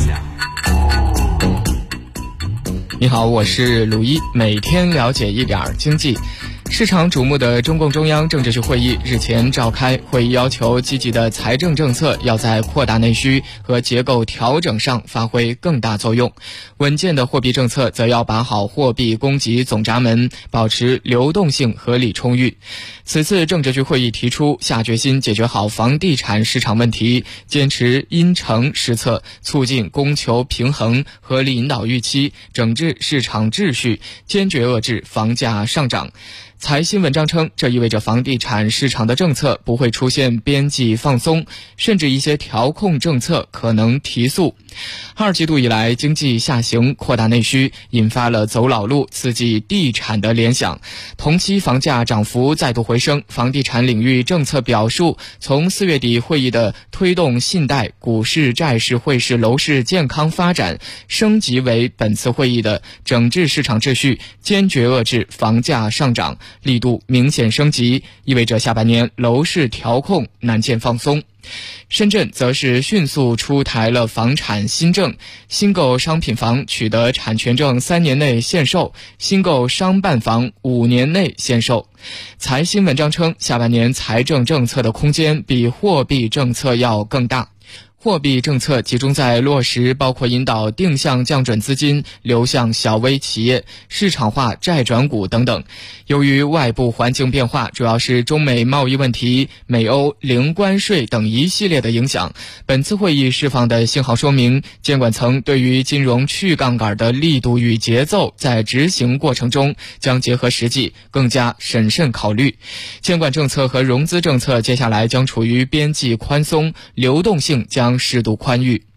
你好，我是鲁一，每天了解一点经济。市场瞩目的中共中央政治局会议日前召开，会议要求积极的财政政策要在扩大内需和结构调整上发挥更大作用，稳健的货币政策则要把好货币供给总闸门，保持流动性合理充裕。此次政治局会议提出下决心解决好房地产市场问题，坚持因城施策，促进供求平衡，合理引导预期，整治市场秩序，坚决遏制房价上涨。财新文章称，这意味着房地产市场的政策不会出现边际放松，甚至一些调控政策可能提速。2季度以来经济下行，扩大内需，引发了走老路、刺激地产的联想。同期房价涨幅再度回升，房地产领域政策表述从4月底会议的推动信贷、股市、债市、汇市、楼市健康发展，升级为本次会议的整治市场秩序，坚决遏制房价上涨，力度明显升级，意味着下半年楼市调控难见放松。深圳则是迅速出台了房产新政，新购商品房取得产权证3年内限售，新购商办房5年内限售。财新文章称，下半年财政政策的空间比货币政策要更大。货币政策集中在落实包括引导定向降准资金流向小微企业、市场化债转股等等。由于外部环境变化，主要是中美贸易问题、美欧零关税等一系列的影响，本次会议释放的信号说明，监管层对于金融去杠杆的力度与节奏在执行过程中将结合实际，更加审慎考虑。监管政策和融资政策接下来将处于边际宽松，流动性将适度宽裕。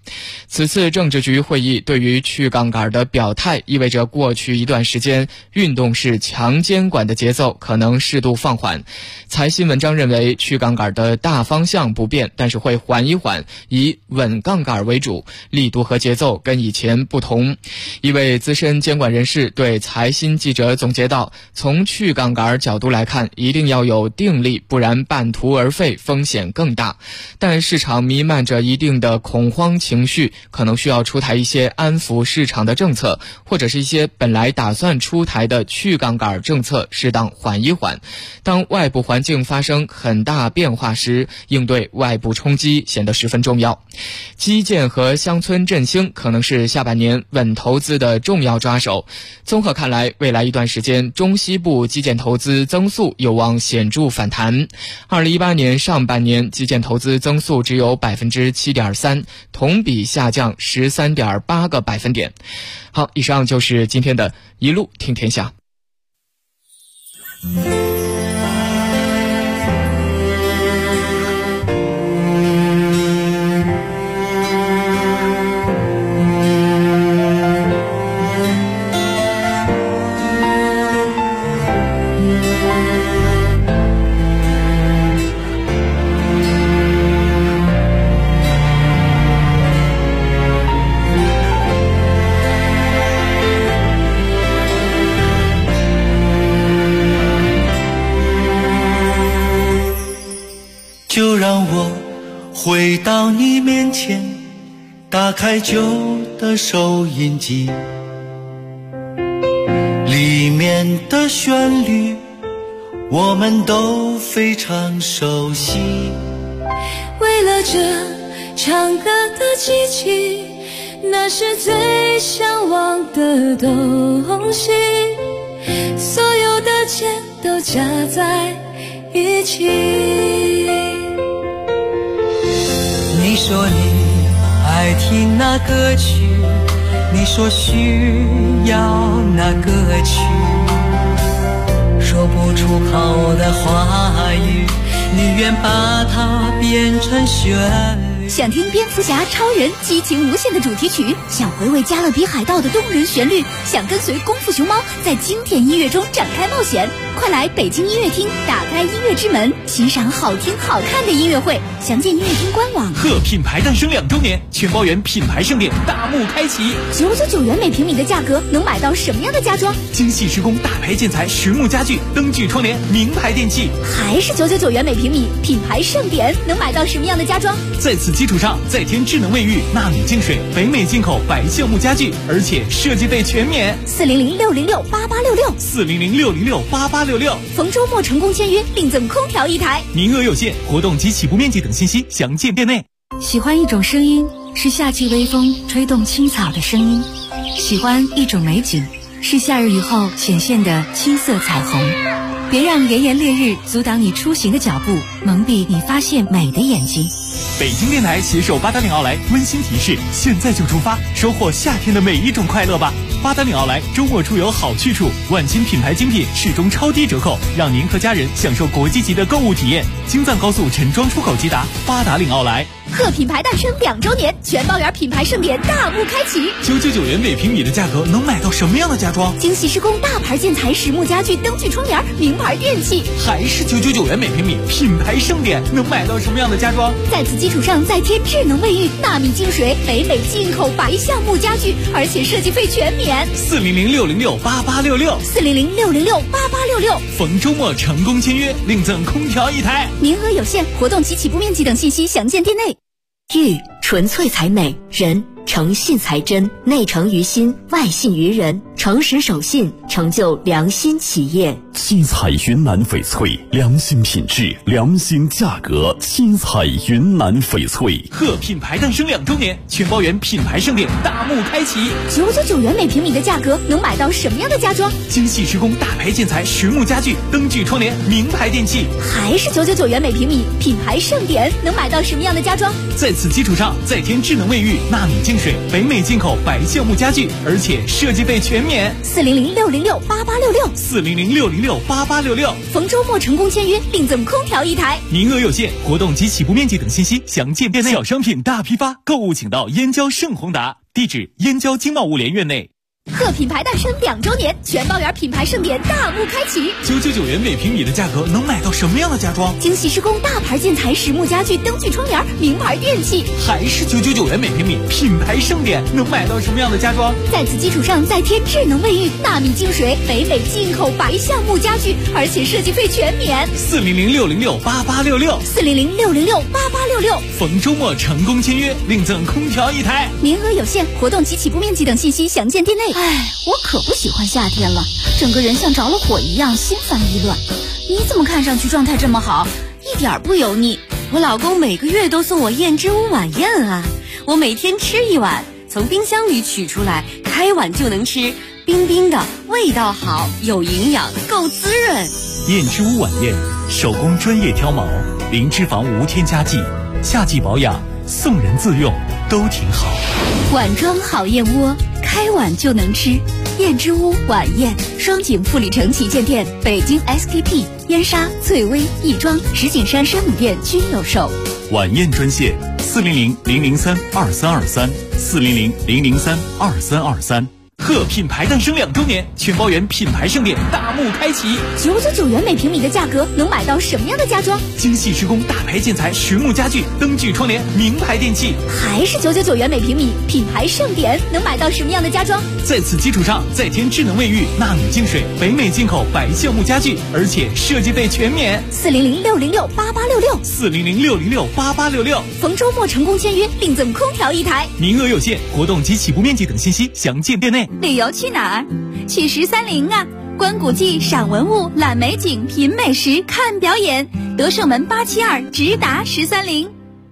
此次政治局会议对于去杠杆的表态，意味着过去一段时间运动式强监管的节奏可能适度放缓。财新文章认为，去杠杆的大方向不变，但是会缓一缓，以稳杠杆为主，力度和节奏跟以前不同。一位资深监管人士对财新记者总结道，从去杠杆角度来看，一定要有定力，不然半途而废，风险更大。但市场弥漫着一定的恐慌情绪，可能需要出台一些安抚市场的政策，或者是一些本来打算出台的去杠杆政策适当缓一缓。当外部环境发生很大变化时，应对外部冲击显得十分重要。基建和乡村振兴可能是下半年稳投资的重要抓手。综合看来，未来一段时间中西部基建投资增速有望显著反弹。2018年上半年基建投资增速只有 7.3%， 同比下降 13.8个百分点。好，以上就是今天的一路听天下。 就让我回到你面前，打开旧的收音机，里面的旋律我们都非常熟悉。 为了这唱歌的机器，那是最向往的东西，所有的钱都加在一起。 你说你爱听那歌曲，你说需要那歌曲，说不出口的话语，你愿把它变成旋律。 想听蝙蝠侠、超人激情无限的主题曲，想回味加勒比海盗的动人旋律，想跟随功夫熊猫在经典音乐中展开冒险，快来北京音乐厅，打开音乐之门，欣赏好听好看的音乐会。详见音乐厅官网。 贺品牌诞生2周年，全包圆品牌盛典大幕开启 ，999元每平米的价格能买到什么样的家装？ 精细施工大牌建材、实木家具、灯具窗帘、名牌电器， 还是999元每平米，品牌盛典能买到什么样的家装？ 在此基础上再添智能卫浴、纳米净水、北美进口白橡木家具，而且设计费全免。 400-606-8866，400-606-8866，逢周末成功签约，另赠空调1台， 名额有限，活动及起步面积等信息详见店内。 喜欢一种声音，是夏季微风吹动青草的声音；喜欢一种美景，是夏日雨后显现的青色彩虹。别让炎炎烈日阻挡你出行的脚步，蒙蔽你发现美的眼睛。 北京电台携手八达岭奥莱温馨提示：现在就出发，收获夏天的每一种快乐吧！八达岭奥莱周末出游好去处，万金品牌精品始终超低折扣，让您和家人享受国际级的购物体验。京藏高速陈庄出口捷达，八达岭奥莱。 贺品牌诞生2周年，全包圆品牌盛典大幕开启 ，999元每平米的价格能买到什么样的家装？ 精细施工大牌建材、实木家具、灯具窗帘、名牌电器， 还是999元每平米，品牌盛典能买到什么样的家装？ 在此基础上再添智能卫浴、纳米净水、北美进口白橡木家具，而且设计费全免。 400-606-8866，400-606-8866，逢周末成功签约，另赠空调1台， 名额有限，活动及起步面积等信息详见店内。 玉纯粹才美，人诚信才真，内诚于心，外信于人，诚实守信，成就良心企业。 新彩云南翡翠，良心品质，良心价格。新彩云南翡翠。 贺品牌诞生2周年，全包圆品牌盛典大幕开启 ，999元每平米的价格能买到什么样的家装？ 精细施工大牌建材、实木家具、灯具窗帘、名牌电器， 还是999元每平米，品牌盛典能买到什么样的家装？ 在此基础上再添智能卫浴、纳米净水，北美进口白橡木家具，而且设计费全免。 400-606-8866，400-606-8866。逢周末成功签约，另赠空调1台， 名额有限，活动及起步面积等信息详见店内。小商品大批发，购物请到燕郊盛宏达，地址燕郊经贸物联院内。 贺品牌诞生2周年，全包园品牌盛典大幕开启。 999元每平米的价格能买到什么样的家装？ 精细施工大牌建材、实木家具、灯具窗帘、名牌电器， 还是999元每平米，品牌盛典能买到什么样的家装？ 在此基础上再添智能卫浴、纳米净水、北美进口白橡木家具，而且设计费全免。 400-606-8866，400-606-8866。逢周末成功签约，另赠空调1台， 名额有限，活动及起步面积等信息详见店内。我可不喜欢夏天了，整个人像着了火一样，心烦意乱。你怎么看上去状态这么好，一点不油腻？ 我老公每个月都送我燕之屋晚宴啊，我每天吃1碗，从冰箱里取出来，开碗就能吃，冰冰的，味道好，有营养，够滋润。 燕之屋晚宴，手工专业挑毛，零脂肪无添加剂，夏季保养，送人自用，都挺好。 碗装好燕窝，开碗就能吃。燕之屋晚宴，双井富里城旗舰店、北京 SKP、燕莎、翠微、亦庄、石景山山姆店均有售。 晚宴专线400-003-2323，400-003-2323。贺品牌诞生2周年，全包园品牌盛典大幕开启。 999元每平米的价格，能买到什么样的家装？ 精细施工大牌建材、实木家具、灯具窗帘、名牌电器， 还是999元每平米，品牌盛典能买到什么样的家装？ 在此基础上再添智能卫浴、纳米净水、北美进口白橡木家具，而且设计费全免。 400-606-8866，400-606-8866。逢周末成功签约，另赠空调1台， 名额有限，活动及起步面积等信息详见店内。 旅游去哪儿？去1030啊！观古迹、赏文物、览美景、品美食、看表演。德胜门872，直达1030。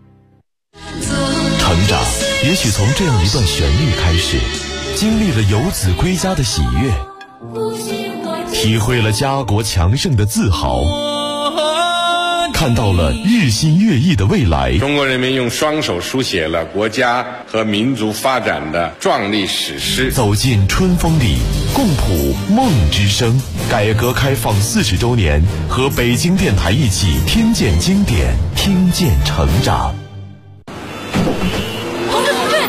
成长也许从这样一段旋律开始，经历了游子归家的喜悦，体会了家国强盛的自豪，看到了日新月异的未来。 中国人民用双手书写了国家和民族发展的壮丽史诗。 走进春风里，共谱梦之声。改革开放40周年，和北京电台一起听见经典，听见成长。